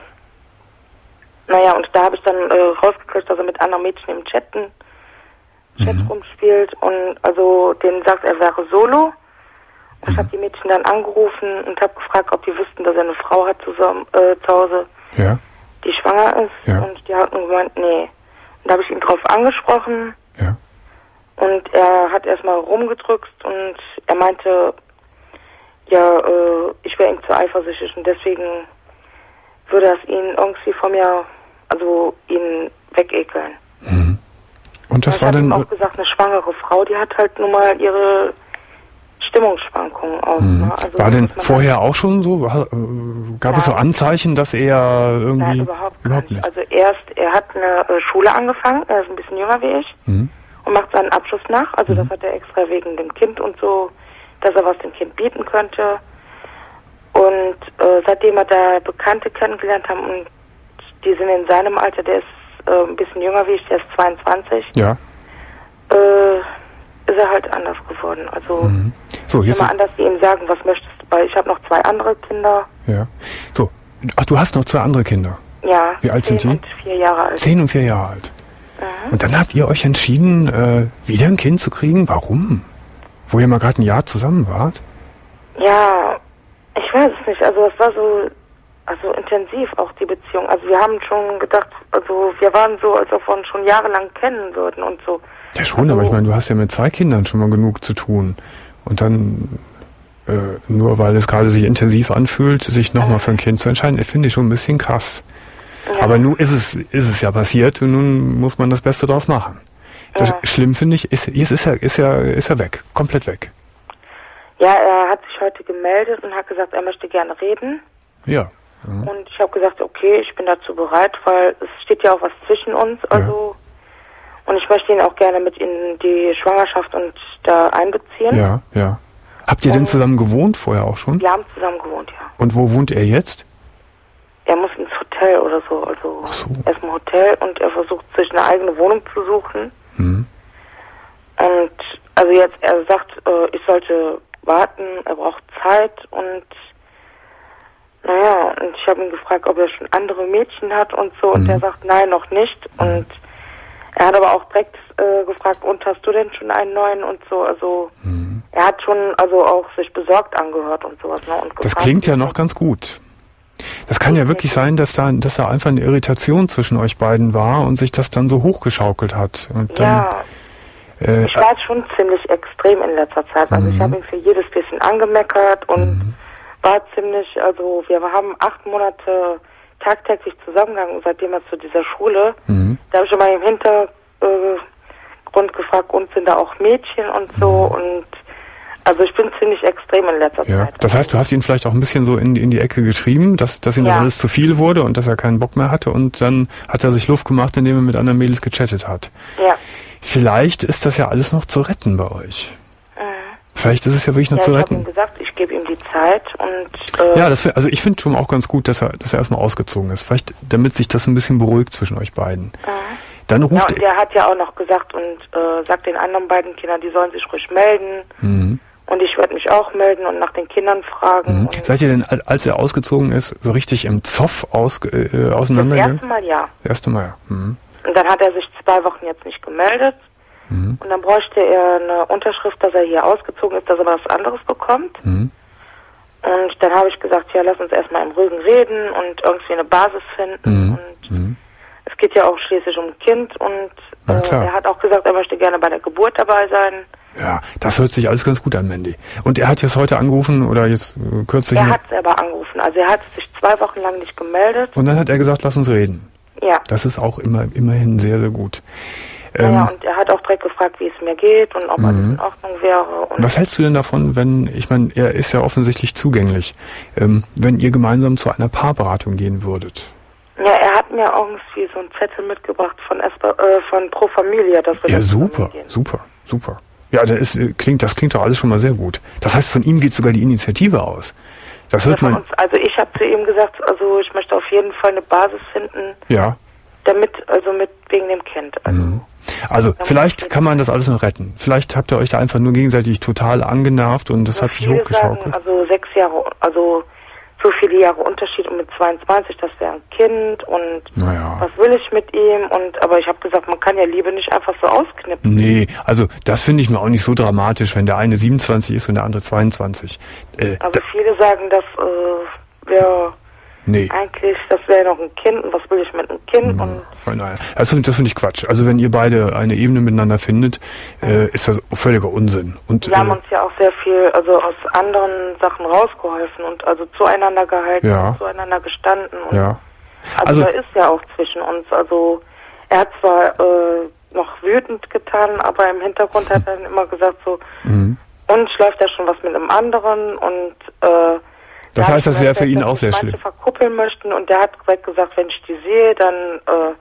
naja, und da habe ich dann äh, rausgekriegt, dass er mit anderen Mädchen im Chatten, Chat mhm. rumspielt und also denen sagt, er wäre solo. Und mhm. ich habe die Mädchen dann angerufen und habe gefragt, ob die wüssten, dass er eine Frau hat zusammen, äh, zu Hause, ja. die schwanger ist. Ja. Und die hatten gemeint, nee. Und da habe ich ihn drauf angesprochen. Ja. Und er hat erstmal rumgedrückt und er meinte, ja, äh, ich wäre ihm zu eifersüchtig und deswegen würde das ihn irgendwie von mir, also ihn wegekeln. Mhm. Und das ich war dann... Ich habe auch gesagt, eine schwangere Frau, die hat halt nun mal ihre Stimmungsschwankungen aus. Mhm. Ne? Also war denn vorher auch schon so? Gab Nein. es so Anzeichen, dass er irgendwie... Nein, überhaupt, überhaupt nicht. nicht. Also erst, er hat eine äh, Schule angefangen, er ist ein bisschen jünger wie ich mhm. und macht seinen Abschluss nach. Also mhm. das hat er extra wegen dem Kind und so, dass er was dem Kind bieten könnte. Und äh, seitdem wir da Bekannte kennengelernt haben und die sind in seinem Alter, der ist äh, ein bisschen jünger wie ich, der ist zweiundzwanzig, ja. äh, ist er halt anders geworden. Also mhm. so, jetzt immer anders wie ihm sagen, was möchtest du, weil ich habe noch zwei andere Kinder. Ja. So, ach, du hast noch zwei andere Kinder? Ja. Wie alt sind die? Zehn und vier Jahre alt. Zehn und vier Jahre alt. Mhm. Und dann habt ihr euch entschieden, äh, wieder ein Kind zu kriegen? Warum? Wo ihr mal gerade ein Jahr zusammen wart? Ja, ich weiß es nicht. Also es war so, also intensiv auch die Beziehung. Also wir haben schon gedacht, also wir waren so, als ob wir uns schon jahrelang kennen würden und so. Ja schon, also, aber ich meine, du hast ja mit zwei Kindern schon mal genug zu tun. Und dann, äh, nur weil es gerade sich intensiv anfühlt, sich nochmal für ein Kind zu entscheiden, finde ich schon ein bisschen krass. Ja. Aber nun ist es, ist es ja passiert und nun muss man das Beste draus machen. Das ja. Schlimm finde ich, ist, ist, ist, er, ist, er, ist er weg, komplett weg. Ja, er hat sich heute gemeldet und hat gesagt, er möchte gerne reden. Ja. Mhm. Und ich habe gesagt, okay, ich bin dazu bereit, weil es steht ja auch was zwischen uns, also ja. und ich möchte ihn auch gerne mit in die Schwangerschaft und da einbeziehen. Ja, ja. Habt ihr und denn zusammen gewohnt vorher auch schon? Wir haben zusammen gewohnt, ja. Und wo wohnt er jetzt? Er muss ins Hotel oder so, also Ach so. er ist im Hotel und er versucht sich eine eigene Wohnung zu suchen. Mhm. Und also jetzt, er sagt, äh, ich sollte warten, er braucht Zeit und naja, und ich habe ihn gefragt, ob er schon andere Mädchen hat und so, und mhm. er sagt, nein, noch nicht. Und er hat aber auch direkt äh, gefragt, und hast du denn schon einen neuen und so, also mhm. er hat schon also auch sich besorgt angehört und sowas. Ne, und gefragt, das klingt ja noch ganz gut. Das kann ja wirklich sein, dass da, dass da einfach eine Irritation zwischen euch beiden war und sich das dann so hochgeschaukelt hat. Und dann, ja, äh, ich war schon ziemlich extrem in letzter Zeit. Also mhm. ich habe ihn für jedes bisschen angemeckert und mhm. war ziemlich, also wir haben acht Monate tagtäglich zusammengegangen, seitdem er zu dieser Schule. Mhm. Da habe ich schon mal im Hintergrund gefragt, und sind da auch Mädchen und so, mhm. und also ich bin ziemlich extrem in letzter ja. Zeit. Das heißt, du hast ihn vielleicht auch ein bisschen so in, in die Ecke getrieben, dass, dass ihm das ja. alles zu viel wurde und dass er keinen Bock mehr hatte, und dann hat er sich Luft gemacht, indem er mit anderen Mädels gechattet hat. Ja. Vielleicht ist das ja alles noch zu retten bei euch. Mhm. Vielleicht ist es ja wirklich noch ja, zu ich retten. Ich habe ihm gesagt, ich gebe ihm die Zeit und... Äh, ja, das, also ich finde schon auch ganz gut, dass er, dass er erstmal ausgezogen ist. Vielleicht, damit sich das ein bisschen beruhigt zwischen euch beiden. Mhm. Dann ruft ja, und der hat ja auch noch gesagt und äh, sagt den anderen beiden Kindern, die sollen sich ruhig melden. Mhm. Und ich werde mich auch melden und nach den Kindern fragen. Mhm. Seid ihr denn, als er ausgezogen ist, so richtig im Zoff aus, äh, auseinandergegangen? Das erste Mal ja. Das erste Mal, ja. Mhm. Und dann hat er sich zwei Wochen jetzt nicht gemeldet. Mhm. Und dann bräuchte er eine Unterschrift, dass er hier ausgezogen ist, dass er was anderes bekommt. Mhm. Und dann habe ich gesagt, ja, lass uns erstmal im Ruhigen reden und irgendwie eine Basis finden. Mhm. Und mhm. es geht ja auch schließlich um ein Kind. Und äh, er hat auch gesagt, er möchte gerne bei der Geburt dabei sein. Ja, das hört sich alles ganz gut an, Mandy. Und er hat jetzt heute angerufen oder jetzt äh, kürzlich... Er hat selber angerufen. Also er hat sich zwei Wochen lang nicht gemeldet. Und dann hat er gesagt, lass uns reden. Ja. Das ist auch immer immerhin sehr, sehr gut. Ja, ähm, ja, und er hat auch direkt gefragt, wie es mir geht und ob alles in Ordnung wäre. Und was hältst du denn davon, wenn, ich meine, er ist ja offensichtlich zugänglich, ähm, wenn ihr gemeinsam zu einer Paarberatung gehen würdet? Ja, er hat mir irgendwie so einen Zettel mitgebracht von, Esper, äh, von Pro Familia. Dass wir ja, das super, super, super. Ja, das, ist, klingt, das klingt doch alles schon mal sehr gut. Das heißt, von ihm geht sogar die Initiative aus. Das hört ja, man. Uns, also ich habe zu ihm gesagt, also ich möchte auf jeden Fall eine Basis finden. Ja. Damit, also mit wegen dem Kind. Also, mhm. also vielleicht kann man das alles noch retten. Vielleicht habt ihr euch da einfach nur gegenseitig total angenervt und das hat sich hochgeschaukelt. Sagen, also sechs Jahre, also so viele Jahre Unterschied und mit zweiundzwanzig, das wäre ein Kind und naja. was will ich mit ihm? Und aber ich habe gesagt, man kann ja Liebe nicht einfach so ausknipsen. Nee, also das finde ich mir auch nicht so dramatisch, wenn der eine siebenundzwanzig ist und der andere zweiundzwanzig. Äh, also viele sagen, das äh, wäre nee. eigentlich, das wäre noch ein Kind und was will ich mit einem Kind? Ja, und nein, das finde das find ich Quatsch. Also wenn ihr beide eine Ebene miteinander findet, mhm. äh, ist das völliger Unsinn. Und, wir äh, haben uns ja auch sehr viel, also aus anderen Sachen rausgeholfen und also zueinander gehalten, ja. und zueinander gestanden. Und ja. Also, also da ist ja auch zwischen uns. Also er hat zwar äh, noch wütend getan, aber im Hintergrund hat er dann immer gesagt so, mhm. uns läuft ja schon was mit einem anderen und äh, das heißt, das wäre für ihn auch sehr schlimm. Verkuppeln möchten und der hat direkt gesagt, wenn ich die sehe, dann äh,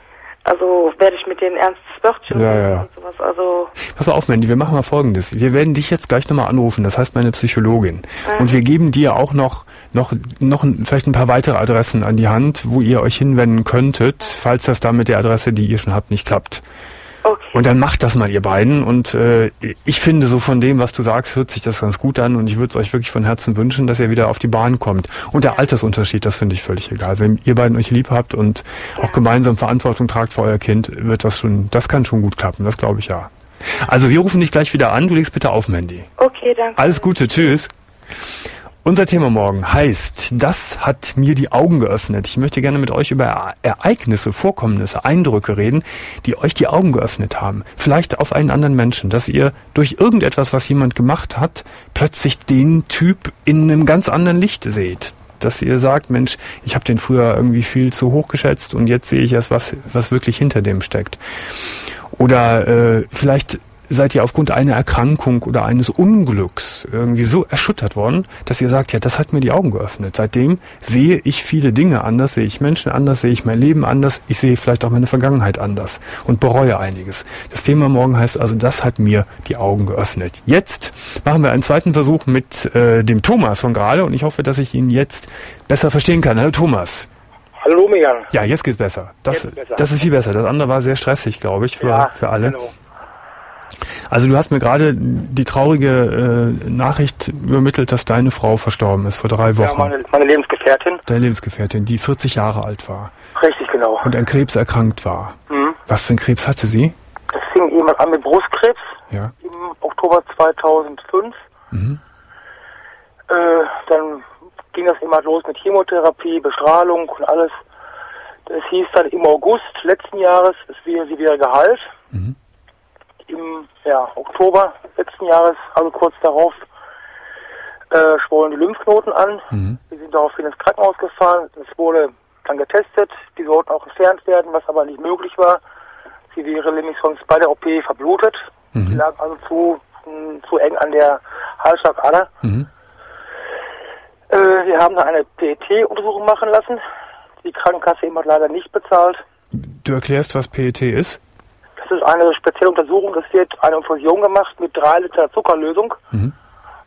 also werde ich mit denen ernstes Wörtchen ja, ja. und sowas. Also pass mal auf, Mandy, wir machen mal Folgendes. Wir werden dich jetzt gleich nochmal anrufen, das heißt meine Psychologin. Mhm. Und wir geben dir auch noch noch noch vielleicht ein paar weitere Adressen an die Hand, wo ihr euch hinwenden könntet, mhm. falls das da mit der Adresse, die ihr schon habt, nicht klappt. Okay. Und dann macht das mal ihr beiden und äh, ich finde so von dem, was du sagst, hört sich das ganz gut an und ich würde es euch wirklich von Herzen wünschen, dass ihr wieder auf die Bahn kommt. Und der ja. Altersunterschied, das finde ich völlig egal. Wenn ihr beiden euch lieb habt und ja. auch gemeinsam Verantwortung tragt für euer Kind, wird das schon, das kann schon gut klappen, das glaube ich ja. Also wir rufen dich gleich wieder an, du legst bitte auf, Mandy. Okay, danke. Alles Gute, tschüss. Unser Thema morgen heißt, das hat mir die Augen geöffnet. Ich möchte gerne mit euch über Ereignisse, Vorkommnisse, Eindrücke reden, die euch die Augen geöffnet haben. Vielleicht auf einen anderen Menschen, dass ihr durch irgendetwas, was jemand gemacht hat, plötzlich den Typ in einem ganz anderen Licht seht. Dass ihr sagt, Mensch, ich habe den früher irgendwie viel zu hoch geschätzt und jetzt sehe ich erst, was, was wirklich hinter dem steckt. Oder äh, vielleicht seid ihr aufgrund einer Erkrankung oder eines Unglücks irgendwie so erschüttert worden, dass ihr sagt, ja, das hat mir die Augen geöffnet. Seitdem sehe ich viele Dinge anders, sehe ich Menschen anders, sehe ich mein Leben anders, ich sehe vielleicht auch meine Vergangenheit anders und bereue einiges. Das Thema morgen heißt also, das hat mir die Augen geöffnet. Jetzt machen wir einen zweiten Versuch mit äh, dem Thomas von gerade und ich hoffe, dass ich ihn jetzt besser verstehen kann. Hallo Thomas. Hallo Mian. Ja, jetzt geht's besser. Das, jetzt besser. Das ist viel besser. Das andere war sehr stressig, glaube ich, für, ja, für alle. Genau. Also du hast mir gerade die traurige äh, Nachricht übermittelt, dass deine Frau verstorben ist vor drei Wochen. Ja, meine, meine Lebensgefährtin. Deine Lebensgefährtin, die vierzig Jahre alt war. Richtig, genau. Und an Krebs erkrankt war. Mhm. Was für einen Krebs hatte sie? Das fing jemand an mit Brustkrebs. Ja. Im Oktober zweitausendfünf. Mhm. Äh, dann ging das immer los mit Chemotherapie, Bestrahlung und alles. Es hieß dann im August letzten Jahres, es wäre sie wieder geheilt. Mhm. Im ja, Oktober letzten Jahres, also kurz darauf, äh, schwollen die Lymphknoten an. Mhm. Wir sind daraufhin ins Krankenhaus gefahren. Es wurde dann getestet. Die sollten auch entfernt werden, was aber nicht möglich war. Sie wäre nämlich sonst bei der O P verblutet. Mhm. Sie lag also zu, mh, zu eng an der Halsschlagader. Mhm. Äh, wir haben dann eine P E T-Untersuchung machen lassen. Die Krankenkasse eben hat leider nicht bezahlt. Du erklärst, was P E T ist? Das ist eine spezielle Untersuchung. Es wird eine Infusion gemacht mit drei Liter Zuckerlösung. Mhm.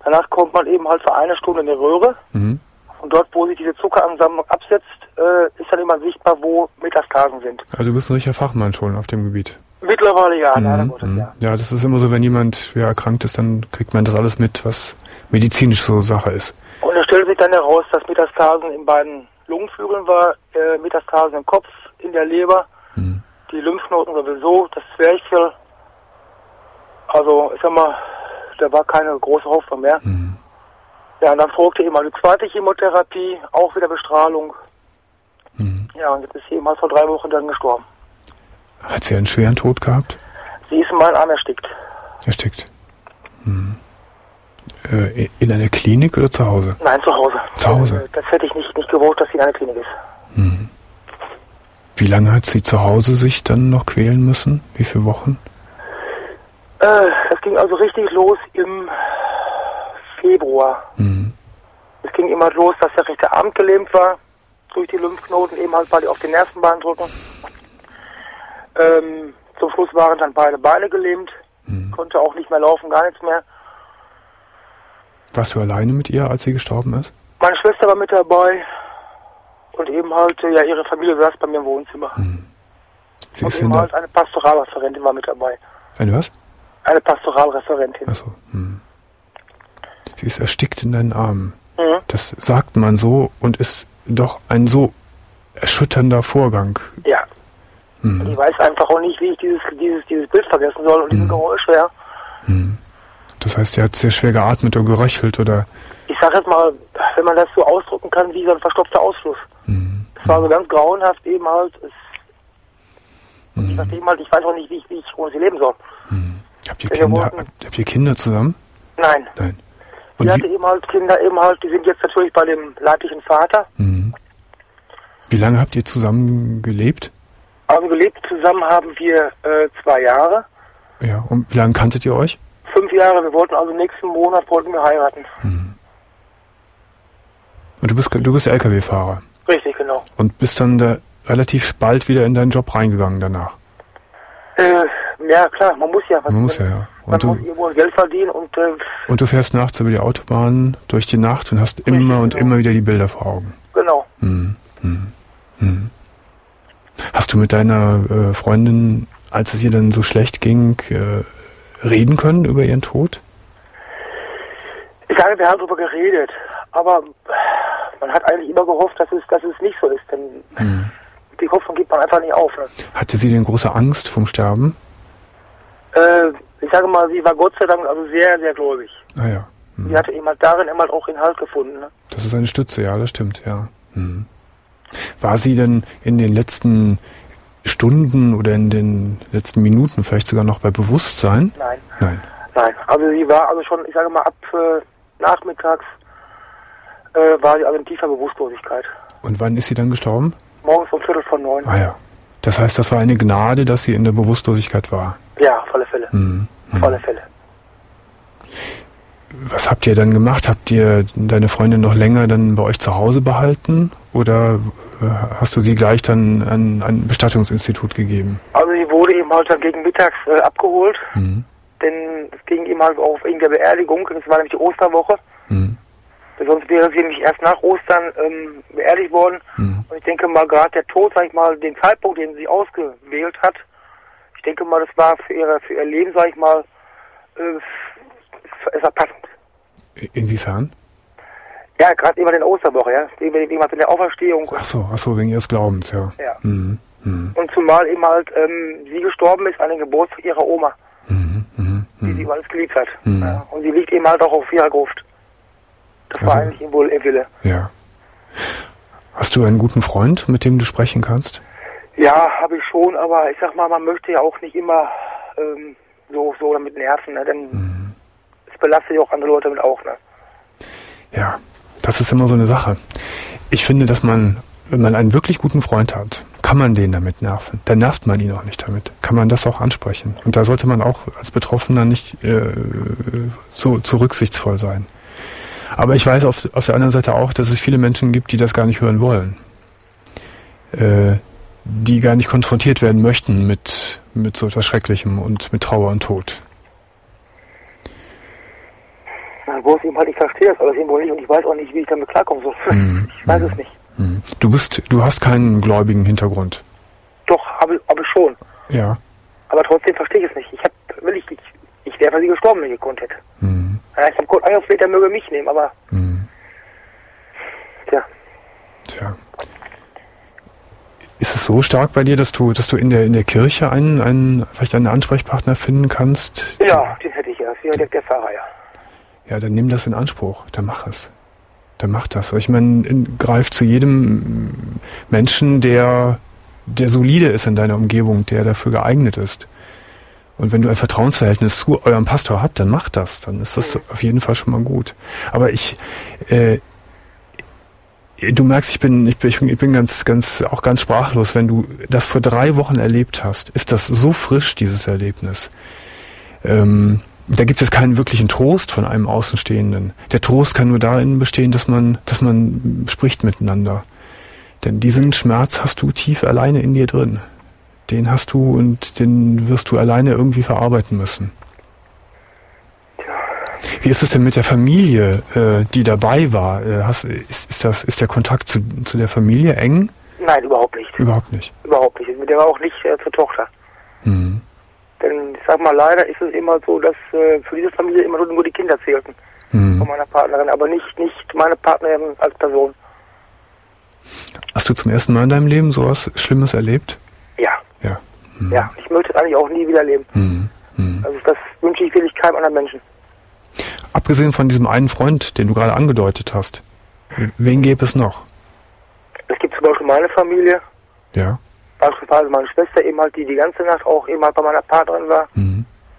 Danach kommt man eben halt für eine Stunde in die Röhre. Mhm. Und dort, wo sich diese Zuckeransammlung absetzt, äh, ist dann immer sichtbar, wo Metastasen sind. Also du bist ein richtiger Fachmann schon auf dem Gebiet. Mittlerweile ja, mhm. leider Gottes, ja. Ja, das ist immer so, wenn jemand schwer erkrankt ist, dann kriegt man das alles mit, was medizinisch so Sache ist. Und es stellt sich dann heraus, dass Metastasen in beiden Lungenflügeln war, äh, Metastasen im Kopf, in der Leber, mhm. die Lymphknoten sowieso, das Zwerchfell. Also, ich sag mal, da war keine große Hoffnung mehr. Mhm. Ja, und dann folgte eben eine zweite Chemotherapie, auch wieder Bestrahlung. Mhm. Ja, und jetzt ist sie eben halt vor drei Wochen dann gestorben. Hat sie einen schweren Tod gehabt? Sie ist in meinem Arm erstickt. Erstickt. Mhm. Äh, in einer Klinik oder zu Hause? Nein, zu Hause. Zu Hause? Das hätte ich nicht, nicht gewusst, dass sie in einer Klinik ist. Mhm. Wie lange hat sie zu Hause sich dann noch quälen müssen? Wie viele Wochen? Äh, das ging also richtig los im Februar. Mhm. Es ging immer los, dass der rechte Arm gelähmt war, durch die Lymphknoten, eben halt, weil die auf die Nervenbahn drücken. Ähm, zum Schluss waren dann beide Beine gelähmt, mhm. konnte auch nicht mehr laufen, gar nichts mehr. Warst du alleine mit ihr, als sie gestorben ist? Meine Schwester war mit dabei und eben halt, ja, ihre Familie saß bei mir im Wohnzimmer. Mhm. Sie und ist eben halt eine Pastoralreferentin war mit dabei. Eine was? Eine Pastoralreferentin. Achso. Hm. Sie ist erstickt in deinen Armen. Mhm. Das sagt man so und ist doch ein so erschütternder Vorgang. Ja. Mhm. Und ich weiß einfach auch nicht, wie ich dieses, dieses, dieses Bild vergessen soll und mhm. diesen Geräusch wäre. Mhm. Das heißt, sie hat sehr schwer geatmet oder geröchelt oder... Ich sag jetzt mal, wenn man das so ausdrücken kann, wie so ein verstopfter Ausfluss. Mhm. Es war so ganz grauenhaft eben halt. Es, mhm. ich, weiß eben halt, ich weiß auch nicht, wie ich, wie ich ohne sie leben soll. Mhm. Habt ihr, Kinder, habt, habt ihr Kinder zusammen? Nein. Nein. Und sie hatte eben halt Kinder eben halt, die sind jetzt natürlich bei dem leiblichen Vater. Mhm. Wie lange habt ihr zusammen gelebt? Also gelebt zusammen haben wir äh, zwei Jahre. Ja, und wie lange kanntet ihr euch? Fünf Jahre, wir wollten also nächsten Monat wollten wir heiraten. Mhm. Und du bist du bist L K W-Fahrer? Richtig, genau. Und bist dann da relativ bald wieder in deinen Job reingegangen danach? Äh, ja klar, man muss ja. Man muss ja, ja. Und man du, muss irgendwo Geld verdienen und... Äh, und du fährst nachts über die Autobahn durch die Nacht und hast immer richtig, und genau. immer wieder die Bilder vor Augen. Genau. Hm, hm, hm. Hast du mit deiner äh, Freundin, als es ihr dann so schlecht ging, äh, reden können über ihren Tod? Ich sage, wir haben darüber geredet, aber man hat eigentlich immer gehofft, dass es, dass es nicht so ist, denn hm. die Hoffnung gibt man einfach nicht auf. Ne? Hatte sie denn große Angst vom Sterben? Äh, ich sage mal, sie war Gott sei Dank also sehr, sehr gläubig. Ah ja. Hm. Sie hatte eben halt darin immer auch den Halt gefunden. Ne? Das ist eine Stütze, ja, das stimmt, ja. Hm. War sie denn in den letzten Stunden oder in den letzten Minuten vielleicht sogar noch bei Bewusstsein? Nein. Nein. Nein, also sie war also schon, ich sage mal, ab äh, nachmittags äh, war sie also in tiefer Bewusstlosigkeit. Und wann ist sie dann gestorben? Morgens um Viertel von neun. Ah ja. Das heißt, das war eine Gnade, dass sie in der Bewusstlosigkeit war? Ja, auf alle Fälle. Mhm. Auf alle Fälle. Was habt ihr dann gemacht? Habt ihr deine Freundin noch länger dann bei euch zu Hause behalten? Oder hast du sie gleich dann an ein Bestattungsinstitut gegeben? Also sie wurde eben halt dann gegen mittags äh, abgeholt. Mhm. Denn es ging eben halt auf wegen der Beerdigung. Das war nämlich die Osterwoche. Mhm. Sonst wäre sie nämlich erst nach Ostern ähm, beerdigt worden. Mhm. Und ich denke mal, gerade der Tod, sag ich mal, den Zeitpunkt, den sie ausgewählt hat, ich denke mal, das war für ihre, für ihr Leben, sag ich mal, äh, ist passend. Inwiefern? Ja, gerade eben in der Osterwoche, ja. Wegen in der Auferstehung. Ach so, ach so, wegen ihres Glaubens, ja. Ja. Mhm. Mhm. Und zumal eben halt ähm, sie gestorben ist an den Geburtstag ihrer Oma. Mhm. Mhm. Die sie über alles geliebt hat. Mhm. Ja. Und sie liegt eben halt auch auf ihrer Gruft. Das also, war eigentlich wohl ihr Wille. Ja. Hast du einen guten Freund, mit dem du sprechen kannst? Ja, habe ich schon, aber ich sag mal, man möchte ja auch nicht immer ähm, so, so damit nerven, ne? Denn mhm. es belastet ja auch andere Leute damit auch, ne? Ja, das ist immer so eine Sache. Ich finde, dass man, wenn man einen wirklich guten Freund hat, kann man den damit nerven. Dann nervt man ihn auch nicht damit. Kann man das auch ansprechen. Und da sollte man auch als Betroffener nicht äh, so, so rücksichtsvoll sein. Aber ich weiß auf, auf der anderen Seite auch, dass es viele Menschen gibt, die das gar nicht hören wollen. Äh, die gar nicht konfrontiert werden möchten mit, mit so etwas Schrecklichem und mit Trauer und Tod. Na wo es eben halt, ich verstehe das alles irgendwo nicht und ich weiß auch nicht, wie ich damit klarkommen soll. Mhm. Ich weiß es nicht. Mhm. Du bist, du hast keinen gläubigen Hintergrund. Doch, habe hab ich schon. Ja. Aber trotzdem verstehe ich es nicht. Ich hab, will ich, ich, ich wäre für sie gestorben, wenn ich gekonnt hätte. Mhm. Ja, ich habe Gott angefleht, er möge mich nehmen, aber... Mhm. Tja. Tja. Ist es so stark bei dir, dass du, dass du in der in der Kirche einen, einen vielleicht einen Ansprechpartner finden kannst? Ja, den hätte ich ja. Ja, der, der Pfarrer, ja. Ja, dann nimm das in Anspruch. Dann mach es. Dann mach das. Ich meine, in, greif zu jedem Menschen, der der solide ist in deiner Umgebung, der dafür geeignet ist. Und wenn du ein Vertrauensverhältnis zu eurem Pastor habt, dann mach das. Dann ist das mhm. auf jeden Fall schon mal gut. Aber ich äh, Du merkst, ich bin, ich bin, ich bin ganz, ganz, auch ganz sprachlos. Wenn du das vor drei Wochen erlebt hast, ist das so frisch, dieses Erlebnis. Ähm, da gibt es keinen wirklichen Trost von einem Außenstehenden. Der Trost kann nur darin bestehen, dass man, dass man spricht miteinander. Denn diesen Schmerz hast du tief alleine in dir drin. Den hast du und den wirst du alleine irgendwie verarbeiten müssen. Wie ist es denn mit der Familie, äh, die dabei war? Äh, hast, ist, ist, das, ist der Kontakt zu, zu der Familie eng? Nein, überhaupt nicht. Überhaupt nicht? Überhaupt nicht. Der war auch nicht äh, zur Tochter. Mhm. Denn ich sag mal, leider ist es immer so, dass äh, für diese Familie immer nur die Kinder zählten. Mhm. Von meiner Partnerin, aber nicht, nicht meine Partnerin als Person. Hast du zum ersten Mal in deinem Leben sowas Schlimmes erlebt? Ja. Ja. Mhm. Ja, ich möchte es eigentlich auch nie wieder erleben. Mhm. Mhm. Also das wünsche ich wirklich keinem anderen Menschen. Abgesehen von diesem einen Freund, den du gerade angedeutet hast, wen gäbe es noch? Es gibt zum Beispiel meine Familie. Ja. Beispielsweise meine Schwester eben halt, die die ganze Nacht auch eben halt bei meiner Partnerin war. Mhm.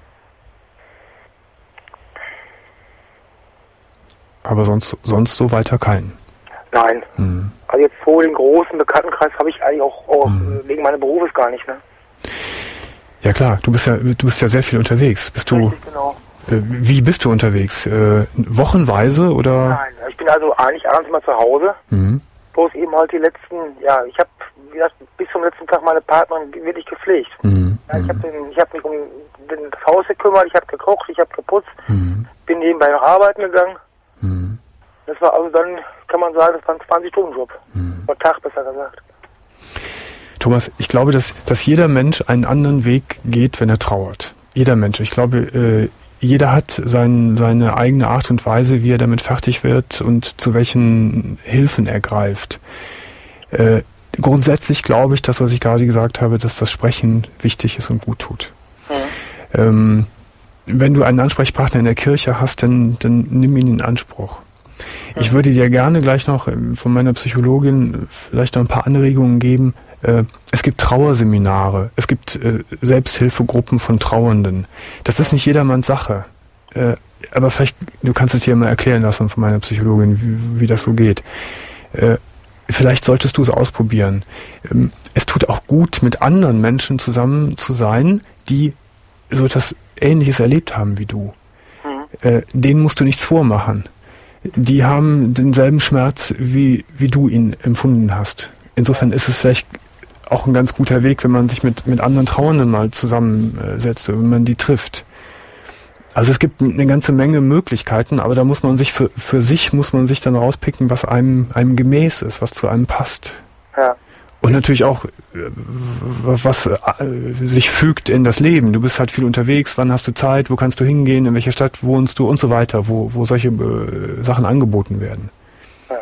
Aber sonst, sonst so weiter keinen? Nein. Mhm. Also jetzt so den großen Bekanntenkreis habe ich eigentlich auch, auch mhm. wegen meines Berufes gar nicht, ne? Ja klar, du bist ja, du bist ja sehr viel unterwegs. Bist du? Richtig, genau. Wie bist du unterwegs? Äh, wochenweise oder? Nein, ich bin also eigentlich abends immer zu Hause. Mhm. Bloß eben halt die letzten, ja, ich habe, wie gesagt, bis zum letzten Tag meine Partnerin wirklich gepflegt. Mhm. Ja, ich habe hab mich um den, das Haus gekümmert, ich habe gekocht, ich habe geputzt, mhm. bin nebenbei noch arbeiten gegangen. Mhm. Das war also dann, kann man sagen, das war ein zwanzig-Stunden-Job. Mhm. Oder Tag, besser gesagt. Thomas, ich glaube, dass, dass jeder Mensch einen anderen Weg geht, wenn er trauert. Jeder Mensch. Ich glaube, äh, jeder hat sein, seine eigene Art und Weise, wie er damit fertig wird und zu welchen Hilfen er greift. Äh, grundsätzlich glaube ich, das, was ich gerade gesagt habe, dass das Sprechen wichtig ist und gut tut. Mhm. Ähm, wenn du einen Ansprechpartner in der Kirche hast, dann, dann nimm ihn in Anspruch. Mhm. Ich würde dir gerne gleich noch von meiner Psychologin vielleicht noch ein paar Anregungen geben. Es gibt Trauerseminare, es gibt äh, Selbsthilfegruppen von Trauernden. Das ist nicht jedermanns Sache. Äh, aber vielleicht, du kannst es dir mal erklären lassen von meiner Psychologin, wie, wie das so geht. Äh, vielleicht solltest du es ausprobieren. Ähm, es tut auch gut, mit anderen Menschen zusammen zu sein, die so etwas Ähnliches erlebt haben wie du. Mhm. Äh, denen musst du nichts vormachen. Die haben denselben Schmerz, wie, wie du ihn empfunden hast. Insofern ist es vielleicht auch ein ganz guter Weg, wenn man sich mit, mit anderen Trauernden mal zusammensetzt, wenn man die trifft. Also es gibt eine ganze Menge Möglichkeiten, aber da muss man sich für, für sich muss man sich dann rauspicken, was einem, einem gemäß ist, was zu einem passt. Ja. Und natürlich auch, was sich fügt in das Leben. Du bist halt viel unterwegs, wann hast du Zeit, wo kannst du hingehen, in welcher Stadt wohnst du und so weiter, wo, wo solche äh, Sachen angeboten werden. Ja.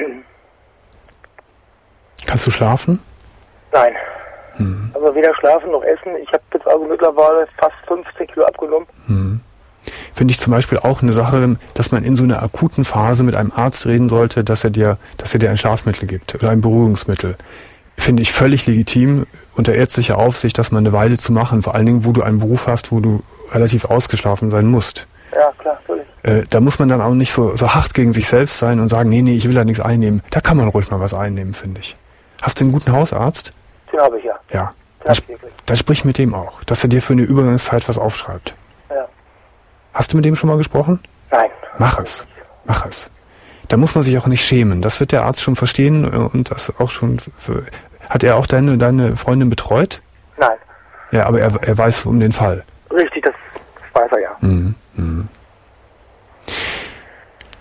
Kannst du schlafen? Nein. Hm. Also weder schlafen noch essen. Ich habe jetzt also mittlerweile fast fünfzehn Kilo abgenommen. Hm. Finde ich zum Beispiel auch eine Sache, dass man in so einer akuten Phase mit einem Arzt reden sollte, dass er dir, dass er dir ein Schlafmittel gibt oder ein Beruhigungsmittel. Finde ich völlig legitim, unter ärztlicher Aufsicht, das mal eine Weile zu machen. Vor allen Dingen, wo du einen Beruf hast, wo du relativ ausgeschlafen sein musst. Ja, klar, natürlich. Äh, da muss man dann auch nicht so, so hart gegen sich selbst sein und sagen, nee, nee, ich will da nichts einnehmen. Da kann man ruhig mal was einnehmen, finde ich. Hast du einen guten Hausarzt? Den habe ich, ja. Ja. Dann, sp- dann sprich mit dem auch, dass er dir für eine Übergangszeit was aufschreibt. Ja. Hast du mit dem schon mal gesprochen? Nein. Mach es. Mach es. Da muss man sich auch nicht schämen. Das wird der Arzt schon verstehen und das auch schon. Für, hat er auch deine, deine Freundin betreut? Nein. Ja, aber er, er weiß um den Fall. Richtig, das weiß er ja. Mhm. Mhm.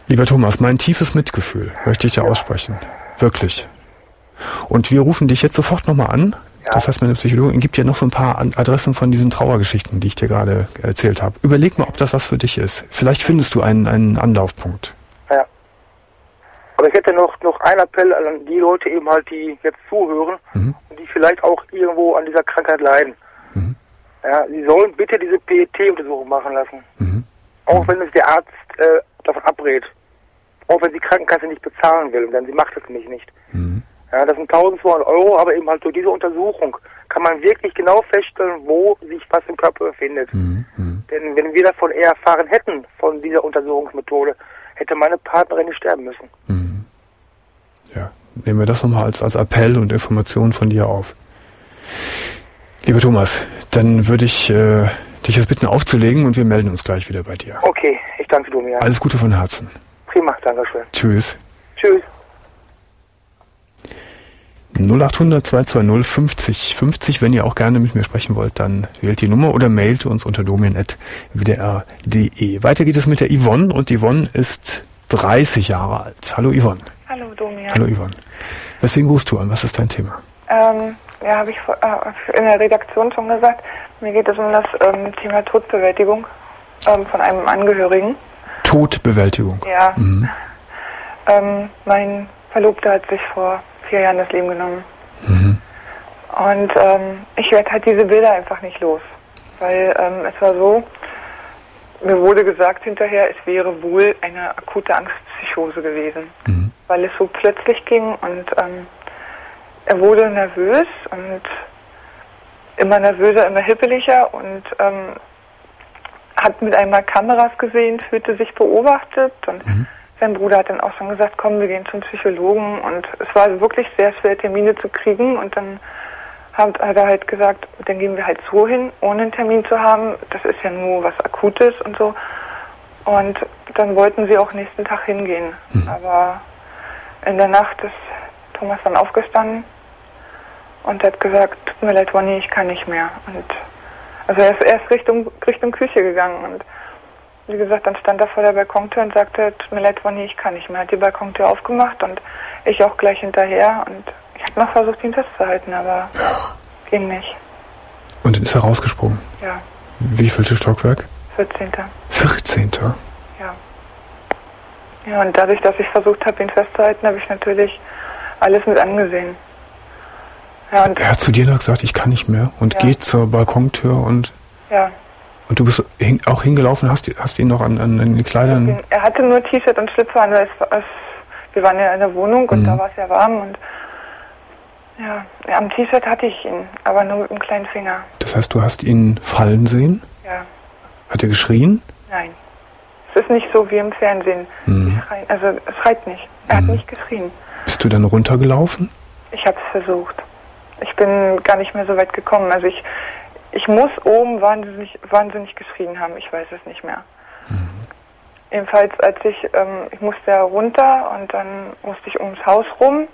Lieber Thomas, mein tiefes Mitgefühl möchte ich dir ja. aussprechen. Wirklich. Und wir rufen dich jetzt sofort nochmal an. Ja. Das heißt, meine Psychologin gibt dir noch so ein paar Adressen von diesen Trauergeschichten, die ich dir gerade erzählt habe. Überleg mal, ob das was für dich ist. Vielleicht findest du einen, einen Anlaufpunkt. Ja. Aber ich hätte noch, noch einen Appell an die Leute eben halt, die jetzt zuhören mhm. und die vielleicht auch irgendwo an dieser Krankheit leiden. Mhm. Ja, sie sollen bitte diese P E T-Untersuchung machen lassen. Mhm. Auch mhm. wenn es der Arzt äh, davon abrät. Auch wenn die Krankenkasse nicht bezahlen will, denn sie macht es nämlich nicht. Mhm. Ja, das sind eintausendzweihundert Euro, aber eben halt durch diese Untersuchung kann man wirklich genau feststellen, wo sich was im Körper befindet. Mhm. Denn wenn wir davon eher erfahren hätten, von dieser Untersuchungsmethode, hätte meine Partnerin nicht sterben müssen. Mhm. Ja, nehmen wir das nochmal als, als Appell und Information von dir auf. Lieber Thomas, dann würde ich äh, dich jetzt bitten aufzulegen und wir melden uns gleich wieder bei dir. Okay, ich danke dir, Domian. Alles Gute von Herzen. Prima, danke schön. Tschüss. Tschüss. null acht hundert zwei zwei null fünfzig fünfzig, wenn ihr auch gerne mit mir sprechen wollt, dann wählt die Nummer oder mailt uns unter domian at w d r punkt d e. Weiter geht es mit der Yvonne und Yvonne ist dreißig Jahre alt. Hallo Yvonne. Hallo Domian. Hallo Yvonne. Weswegen rufst du an? Was ist dein Thema? Ähm, ja, habe ich äh, in der Redaktion schon gesagt. Mir geht es um das ähm, Thema Todbewältigung ähm, von einem Angehörigen. Todbewältigung? Ja. Mhm. Ähm, mein Verlobter hat sich vor vier Jahren das Leben genommen. Mhm. Und ähm, ich werde halt diese Bilder einfach nicht los. Weil ähm, es war so, mir wurde gesagt hinterher, es wäre wohl eine akute Angstpsychose gewesen. Mhm. Weil es so plötzlich ging und ähm, er wurde nervös und immer nervöser, immer hippeliger und ähm, hat mit einmal Kameras gesehen, fühlte sich beobachtet und mhm. sein Bruder hat dann auch schon gesagt, komm, wir gehen zum Psychologen und es war wirklich sehr schwer, Termine zu kriegen und dann hat, hat er halt gesagt, dann gehen wir halt so hin, ohne einen Termin zu haben, das ist ja nur was Akutes und so und dann wollten sie auch nächsten Tag hingehen, mhm. aber in der Nacht ist Thomas dann aufgestanden und hat gesagt, tut mir leid, Ronny, ich kann nicht mehr und also er ist erst Richtung, Richtung Küche gegangen und wie gesagt, dann stand er vor der Balkontür und sagte, tut mir leid, Ronny, ich kann nicht mehr. Hat die Balkontür aufgemacht und ich auch gleich hinterher und ich habe noch versucht, ihn festzuhalten, aber ja. ging nicht. Und dann ist er rausgesprungen? Ja. Wie vielte Stockwerk? vierzehnter vierzehnter Ja. Ja, und dadurch, dass ich versucht habe, ihn festzuhalten, habe ich natürlich alles mit angesehen. Ja, und er hat zu dir noch gesagt, ich kann nicht mehr und ja. geht zur Balkontür und... Ja. Und du bist hin, auch hingelaufen, hast, hast ihn noch an, an den Kleidern... Er hatte nur T-Shirt und Schlüpfer an, weil es, es, wir waren ja in der Wohnung und mhm. da war es ja warm und ja, am T-Shirt hatte ich ihn, aber nur mit einem kleinen Finger. Das heißt, du hast ihn fallen sehen? Ja. Hat er geschrien? Nein. Es ist nicht so wie im Fernsehen. Mhm. Schreien, also es schreit nicht. Er mhm. hat nicht geschrien. Bist du dann runtergelaufen? Ich habe es versucht. Ich bin gar nicht mehr so weit gekommen. Also ich Ich muss oben wahnsinnig, wahnsinnig geschrien haben, ich weiß es nicht mehr. Mhm. Jedenfalls, als ich, ähm, ich musste ja runter und dann musste ich ums Haus rum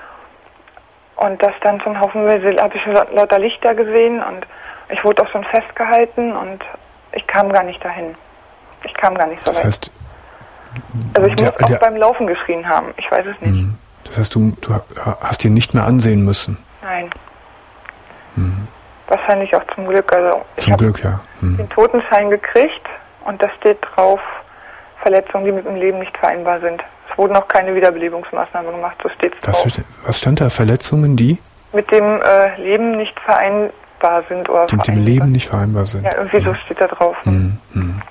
und da stand so ein Haufen, habe ich lauter Lichter gesehen und ich wurde auch schon festgehalten und ich kam gar nicht dahin. Ich kam gar nicht so das weit. Heißt, also ich der, muss auch der, beim Laufen geschrien haben, ich weiß es nicht. Mhm. Das heißt, du, du hast ihn nicht mehr ansehen müssen? Nein. Mhm. Wahrscheinlich auch zum Glück. Also ich zum Glück, ja. Hm. den Totenschein gekriegt und da steht drauf, Verletzungen, die mit dem Leben nicht vereinbar sind. Es wurden auch keine Wiederbelebungsmaßnahmen gemacht, so steht es drauf. Was stand da? Verletzungen, die? Mit dem äh, Leben nicht vereinbar sind. Oder die mit dem Leben nicht vereinbar sind. Ja, irgendwie hm. so steht da drauf. Hm. Hm.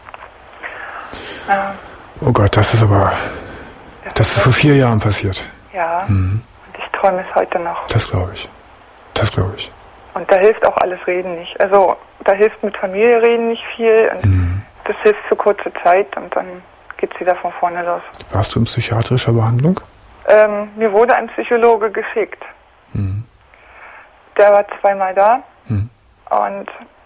Ja. Oh Gott, das ist aber... Das, das ist vor vier Jahren passiert. Ja, hm. und ich träume es heute noch. Das glaube ich. Das glaube ich. Und da hilft auch alles Reden nicht. Also da hilft mit Familie reden nicht viel. Und mhm. das hilft für kurze Zeit und dann geht es wieder von vorne los. Warst du in psychiatrischer Behandlung? Ähm, mir wurde ein Psychologe geschickt. Mhm. Der war zweimal da. Mhm. Und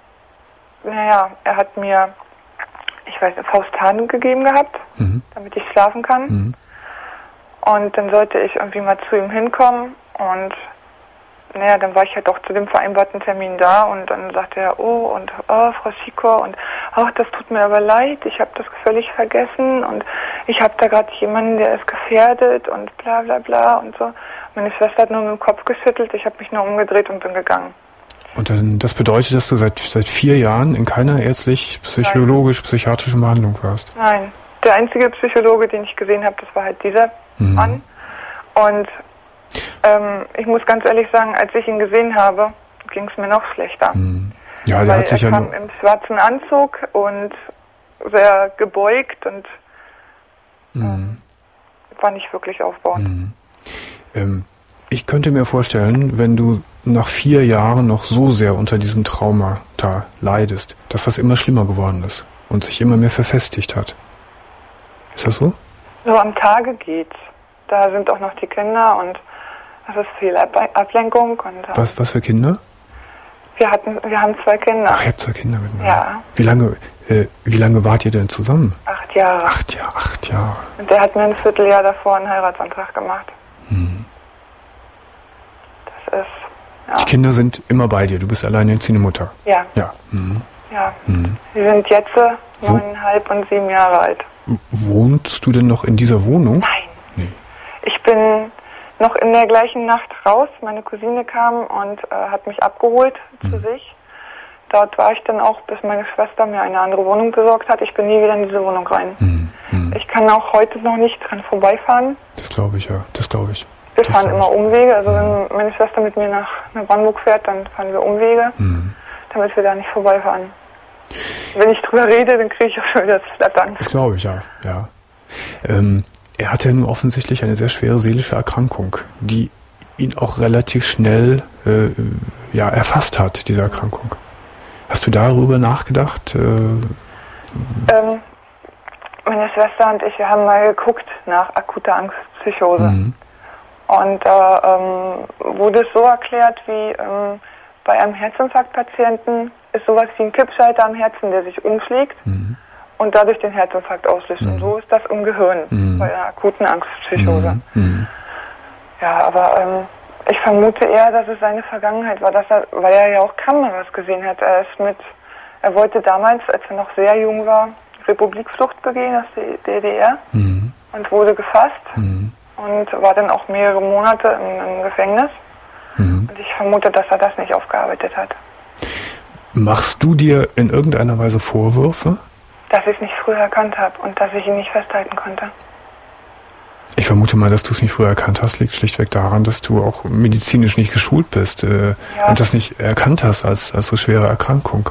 naja, er hat mir, ich weiß, Faustan gegeben gehabt, mhm. damit ich schlafen kann. Mhm. Und dann sollte ich irgendwie mal zu ihm hinkommen und naja, dann war ich halt auch zu dem vereinbarten Termin da und dann sagte er, oh und oh, Frau Sikor und ach, das tut mir aber leid, ich habe das völlig vergessen und ich habe da gerade jemanden, der ist gefährdet und bla bla bla und so. Meine Schwester hat nur mit dem Kopf geschüttelt, ich habe mich nur umgedreht und bin gegangen. Und dann, das bedeutet, dass du seit seit vier Jahren in keiner ärztlich, psychologisch, psychiatrischen Behandlung warst? Nein. Der einzige Psychologe, den ich gesehen habe, das war halt dieser mhm. Mann. Und ähm, ich muss ganz ehrlich sagen, als ich ihn gesehen habe, ging es mir noch schlechter. Mhm. Ja, der Weil hat sich er ja kam im schwarzen Anzug und sehr gebeugt und mhm. äh, war nicht wirklich aufbauend. Mhm. Ähm, ich könnte mir vorstellen, wenn du nach vier Jahren noch so sehr unter diesem Trauma da leidest, dass das immer schlimmer geworden ist und sich immer mehr verfestigt hat. Ist das so? So am Tage geht's. Da sind auch noch die Kinder und das ist viel Ab- Ablenkung. Und, äh, was, was für Kinder? Wir hatten, wir haben zwei Kinder. Ach, ihr habt zwei Kinder miteinander. Ja. Wie lange, äh, wie lange wart ihr denn zusammen? Acht Jahre. Acht Jahre, acht Jahre. Und der hat mir ein Vierteljahr davor einen Heiratsantrag gemacht. Hm. Das ist, ja. Die Kinder sind immer bei dir. Du bist alleinerziehende Mutter. Ja. Ja. Hm. Ja. Hm. Sie sind jetzt neuneinhalb und sieben Jahre alt. Wohnst du denn noch in dieser Wohnung? Nein. Nee. Ich bin noch in der gleichen Nacht raus. Meine Cousine kam und äh, hat mich abgeholt mhm. zu sich. Dort war ich dann auch, bis meine Schwester mir eine andere Wohnung besorgt hat. Ich bin nie wieder in diese Wohnung rein. Mhm. Mhm. Ich kann auch heute noch nicht dran vorbeifahren. Das glaube ich, ja. Das glaube ich. Wir das fahren immer ich. Umwege. Also wenn meine Schwester mit mir nach, nach Brandenburg fährt, dann fahren wir Umwege, Mhm. damit wir da nicht vorbeifahren. Wenn ich drüber rede, dann kriege ich auch schon wieder das Flattern. Das glaube ich, ja. ja. Ähm, er hatte ja nun offensichtlich eine sehr schwere seelische Erkrankung, die ihn auch relativ schnell äh, ja, erfasst hat, diese Erkrankung. Hast du darüber nachgedacht? Äh, ähm, meine Schwester und ich, wir haben mal geguckt nach akuter Angstpsychose. Mhm. Und da ähm, wurde es so erklärt, wie ähm, bei einem Herzinfarktpatienten ist sowas wie ein Kippschalter am Herzen, der sich umschlägt mhm. und dadurch den Herzinfarkt auslöst. Mhm. Und so ist das im Gehirn mhm. bei einer akuten Angstpsychose. Mhm. Ja, aber ähm, ich vermute eher, dass es seine Vergangenheit war, dass er, weil er ja auch Kameras gesehen hat. Er ist mit, er wollte damals, als er noch sehr jung war, Republikflucht begehen aus der D D R mhm. und wurde gefasst mhm. und war dann auch mehrere Monate im, im Gefängnis. Mhm. Und ich vermute, dass er das nicht aufgearbeitet hat. Machst du dir in irgendeiner Weise Vorwürfe? Dass ich es nicht früher erkannt habe und dass ich ihn nicht festhalten konnte. Ich vermute mal, dass du es nicht früher erkannt hast, liegt schlichtweg daran, dass du auch medizinisch nicht geschult bist äh, ja. und das nicht erkannt hast als, als so schwere Erkrankung.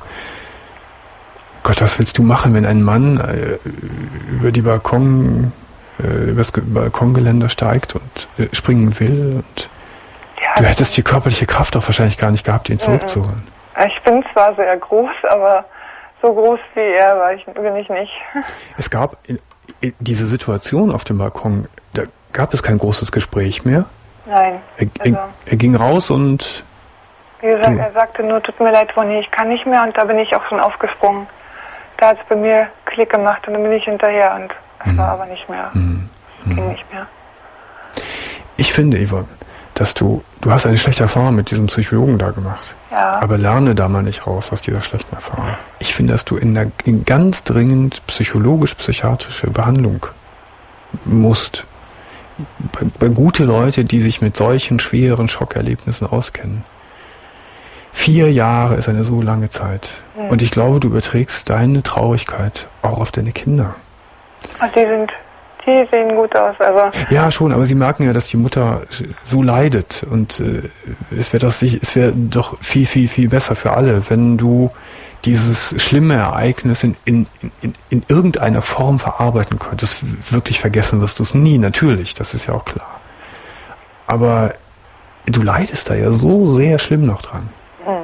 Gott, was willst du machen, wenn ein Mann äh, über die Balkon, äh, über das Balkongeländer steigt und äh, springen will? Und ja, du hättest die körperliche Kraft doch wahrscheinlich gar nicht gehabt, ihn zurückzuholen. Ich bin zwar sehr groß, aber so groß wie er war ich, bin ich nicht. Es gab in, in diese Situation auf dem Balkon, da gab es kein großes Gespräch mehr. Nein. Er, also, er, er ging raus und... Wie gesagt, du. er sagte nur, tut mir leid, Ronny, ich kann nicht mehr und da bin ich auch schon aufgesprungen. Da hat es bei mir Klick gemacht und dann bin ich hinterher und es mhm. war aber nicht mehr. Mhm. Es ging nicht mehr. Ich finde, Eva, dass du, du hast eine schlechte Erfahrung mit diesem Psychologen da gemacht. Ja. Aber lerne da mal nicht raus aus dieser schlechten Erfahrung. Ich finde, dass du in, der, in ganz dringend psychologisch-psychiatrische Behandlung musst. Bei, bei gute Leute, die sich mit solchen schweren Schockerlebnissen auskennen. Vier Jahre ist eine so lange Zeit. Mhm. Und ich glaube, du überträgst deine Traurigkeit auch auf deine Kinder. Ach, die sind, die sehen gut aus, also. Ja, schon, aber sie merken ja, dass die Mutter so leidet. Und äh, es wäre es wäre doch viel, viel, viel besser für alle, wenn du dieses schlimme Ereignis in, in, in, in irgendeiner Form verarbeiten könntest. Wirklich vergessen wirst du es nie, natürlich, das ist ja auch klar. Aber du leidest da ja so sehr schlimm noch dran. Mhm.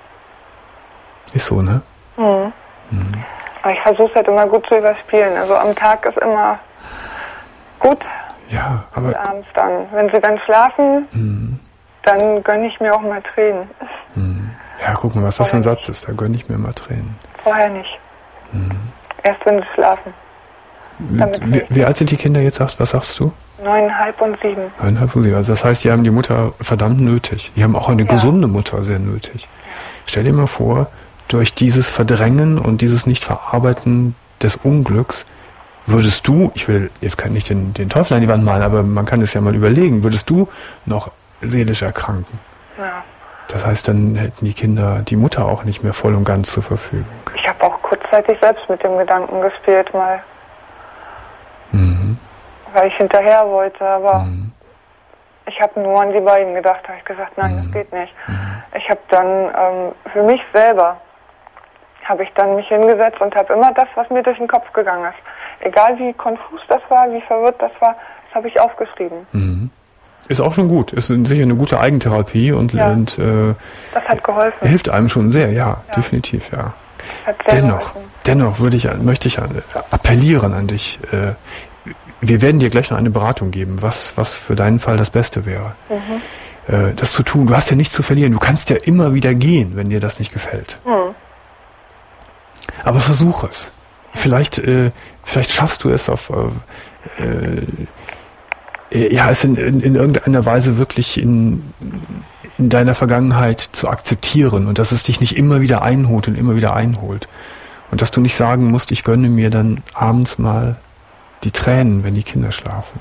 Ist so, ne? Mhm. Mhm. Aber ich versuche es halt immer gut zu überspielen. Also am Tag ist immer gut. Ja, aber... Und abends dann. Wenn sie dann schlafen, mhm. dann gönne ich mir auch mal Tränen. Mhm. Ja, guck mal, was das für ein Satz ist. Da gönne ich mir mal Tränen. Vorher nicht. Mhm. Erst wenn sie schlafen. Wie, wie alt sind die Kinder jetzt? Was sagst du? Neuneinhalb und sieben. Neuneinhalb und sieben. Also das heißt, die haben die Mutter verdammt nötig. Die haben auch eine ja. gesunde Mutter sehr nötig. Ja. Stell dir mal vor, durch dieses Verdrängen und dieses Nicht-Verarbeiten des Unglücks würdest du, ich will jetzt kann nicht den, den Teufel an die Wand malen, aber man kann es ja mal überlegen, würdest du noch seelisch erkranken? Ja. Das heißt, dann hätten die Kinder die Mutter auch nicht mehr voll und ganz zur Verfügung. Ich habe auch kurzzeitig selbst mit dem Gedanken gespielt mal. Mhm. Weil ich hinterher wollte, aber Mhm. ich habe nur an die beiden gedacht. Da habe ich gesagt, nein, Mhm. das geht nicht. Mhm. Ich habe dann ähm, für mich selber, habe ich dann mich hingesetzt und habe immer das, was mir durch den Kopf gegangen ist. Egal wie konfus das war, wie verwirrt das war, das habe ich aufgeschrieben. Mhm. Ist auch schon gut. Ist sicher eine gute Eigentherapie und, Ja. und äh, Das hat geholfen. hilft einem schon sehr, ja, Ja. definitiv, ja. Hat sehr Dennoch, geholfen. dennoch würde ich, möchte ich appellieren an dich. Äh, wir werden dir gleich noch eine Beratung geben, was, was für deinen Fall das Beste wäre. Mhm. Äh, das zu tun. Du hast ja nichts zu verlieren. Du kannst ja immer wieder gehen, wenn dir das nicht gefällt. Mhm. Aber versuch es. Vielleicht, äh, vielleicht schaffst du es auf, äh, äh, ja, es in, in, in irgendeiner Weise wirklich in, in deiner Vergangenheit zu akzeptieren und dass es dich nicht immer wieder einholt und immer wieder einholt. Und dass du nicht sagen musst, ich gönne mir dann abends mal die Tränen, wenn die Kinder schlafen.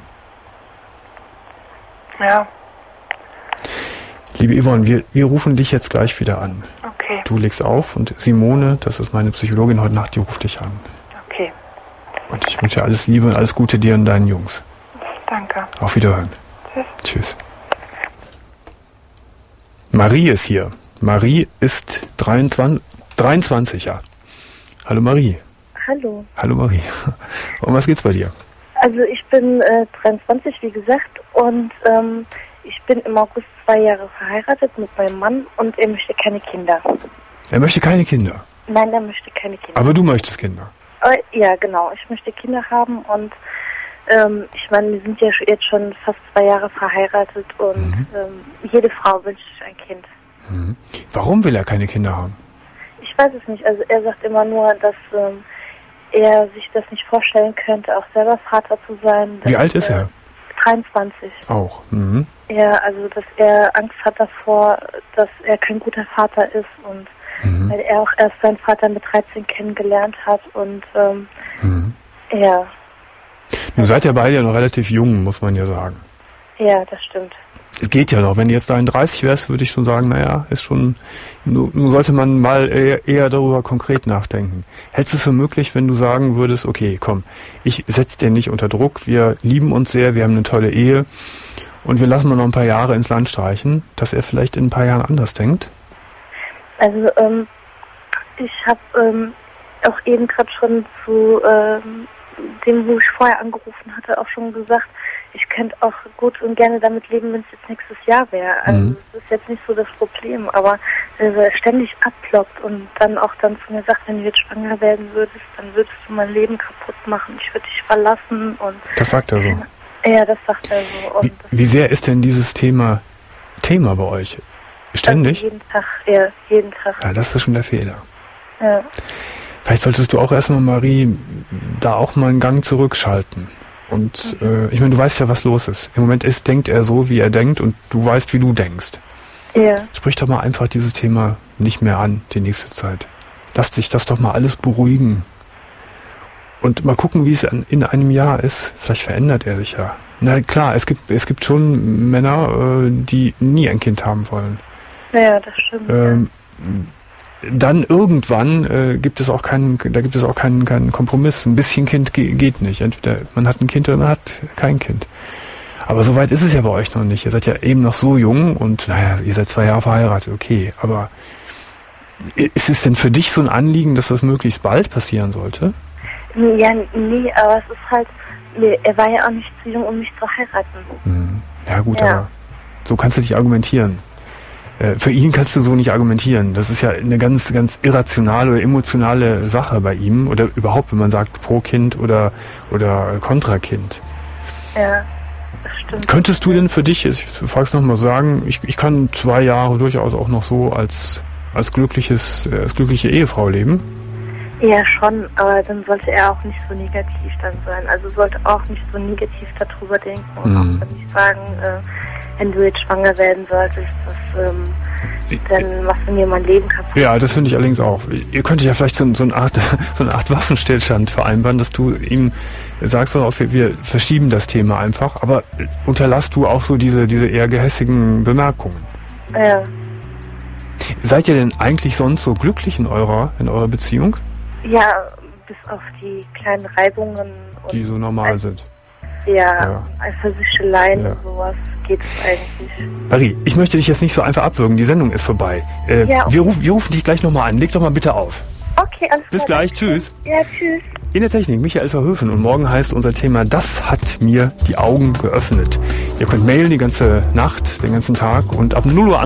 Ja, Liebe Yvonne, wir, wir rufen dich jetzt gleich wieder an. okay, Du legst auf und Simone, das ist meine Psychologin heute Nacht, die ruft dich an. okay. Und ich wünsche alles Liebe und alles Gute dir und deinen Jungs. Danke. Auf Wiederhören. Tschüss. Tschüss. Marie ist hier. Marie ist dreiundzwanzig, dreiundzwanzig, ja. Hallo Marie. Hallo. Hallo Marie. Um was geht's bei dir? Also ich bin äh, dreiundzwanzig, wie gesagt, und ähm, ich bin im August zwei Jahre verheiratet mit meinem Mann und er möchte keine Kinder. Er möchte keine Kinder. Nein, er möchte keine Kinder. Aber du möchtest Kinder. Äh, ja, genau. Ich möchte Kinder haben und ähm, ich meine, wir sind ja sch- jetzt schon fast zwei Jahre verheiratet und Mhm. ähm, jede Frau wünscht sich ein Kind. Mhm. Warum will er keine Kinder haben? Ich weiß es nicht. Also er sagt immer nur, dass ähm, er sich das nicht vorstellen könnte, auch selber Vater zu sein. Wie dass, alt ist äh, er? dreiundzwanzig. Auch. Mhm. Ja, also dass er Angst hat davor, dass er kein guter Vater ist und Mhm. weil er auch erst seinen Vater mit dreizehn kennengelernt hat und ähm, Mhm. ja, Nun seid ihr beide ja noch relativ jung, muss man ja sagen. ja, das stimmt. Es geht ja noch. Wenn du jetzt dreiunddreißig wärst, würde ich schon sagen, naja, ist schon, nun nun sollte man mal eher, eher darüber konkret nachdenken. Hältst du es für möglich, wenn du sagen würdest, okay, komm, ich setze dir nicht unter Druck, wir lieben uns sehr, wir haben eine tolle Ehe und wir lassen mal noch ein paar Jahre ins Land streichen, dass er vielleicht in ein paar Jahren anders denkt? Also ähm, ich habe ähm, auch eben gerade schon zu ähm, dem, wo ich vorher angerufen hatte, auch schon gesagt, ich könnte auch gut und gerne damit leben, wenn es jetzt nächstes Jahr wäre. Also Mhm. das ist jetzt nicht so das Problem, aber wenn er ständig abblockt und dann auch dann zu mir sagt, wenn du jetzt schwanger werden würdest, dann würdest du mein Leben kaputt machen, ich würde dich verlassen und Das sagt er so. ja, das sagt er so. Und Wie, wie sehr ist denn dieses Thema Thema bei euch? Ständig? Also jeden Tag, ja, jeden Tag. Ja, das ist schon der Fehler. Ja. Vielleicht solltest du auch erstmal, Marie, da auch mal einen Gang zurückschalten. Und äh, ich meine, du weißt ja, was los ist. Im Moment ist, denkt er so, wie er denkt und du weißt, wie du denkst. Ja. Sprich doch mal einfach dieses Thema nicht mehr an, die nächste Zeit. Lasst sich das doch mal alles beruhigen. Und mal gucken, wie es an, in einem Jahr ist. Vielleicht verändert er sich ja. Na klar, es gibt, es gibt schon Männer, äh, die nie ein Kind haben wollen. Ja, das stimmt. Ähm, dann irgendwann äh, gibt es auch keinen, da gibt es auch keinen, keinen Kompromiss. Ein bisschen Kind ge- geht nicht. Entweder man hat ein Kind oder man hat kein Kind. Aber so weit ist es ja bei euch noch nicht. Ihr seid ja eben noch so jung und naja, ihr seid zwei Jahre verheiratet, okay. Aber ist es denn für dich so ein Anliegen, dass das möglichst bald passieren sollte? Ja, nee, aber es ist halt, nee, er war ja auch nicht zu jung, um mich zu heiraten. Hm. Ja gut, Ja. aber so kannst du dich argumentieren. Äh, Für ihn kannst du so nicht argumentieren. Das ist ja eine ganz, ganz irrationale oder emotionale Sache bei ihm. Oder überhaupt, wenn man sagt pro Kind oder, oder kontra Kind. Ja, das stimmt. Könntest du denn für dich, ich frag's nochmal, sagen, ich, ich kann zwei Jahre durchaus auch noch so als, als glückliches, äh, als glückliche Ehefrau leben? Ja, schon, aber dann sollte er auch nicht so negativ dann sein. Also sollte auch nicht so negativ darüber denken und Mhm. auch dann nicht sagen, äh, wenn du jetzt schwanger werden solltest, dass, ähm, dann machst du mir mein Leben kaputt. Ja, das finde ich allerdings auch. Ihr könntet ja vielleicht so, so, eine Art, so eine Art Waffenstillstand vereinbaren, dass du ihm sagst, pass auf, wir, wir verschieben das Thema einfach, aber unterlass du auch so diese, diese eher gehässigen Bemerkungen. Ja. Seid ihr denn eigentlich sonst so glücklich in eurer, in eurer Beziehung? Ja, bis auf die kleinen Reibungen. Und die so normal sind. Ja, Ja. Eifersüchteleien Ja. und sowas geht es eigentlich. Marie, ich möchte dich jetzt nicht so einfach abwürgen, die Sendung ist vorbei. Äh, Ja, okay. wir, rufen, wir rufen dich gleich nochmal an, leg doch mal bitte auf. Okay, alles Bis klar. gleich, tschüss. Ja, tschüss. In der Technik Michael Verhöfen und morgen heißt unser Thema, das hat mir die Augen geöffnet. Ihr könnt mailen die ganze Nacht, den ganzen Tag und ab null Uhr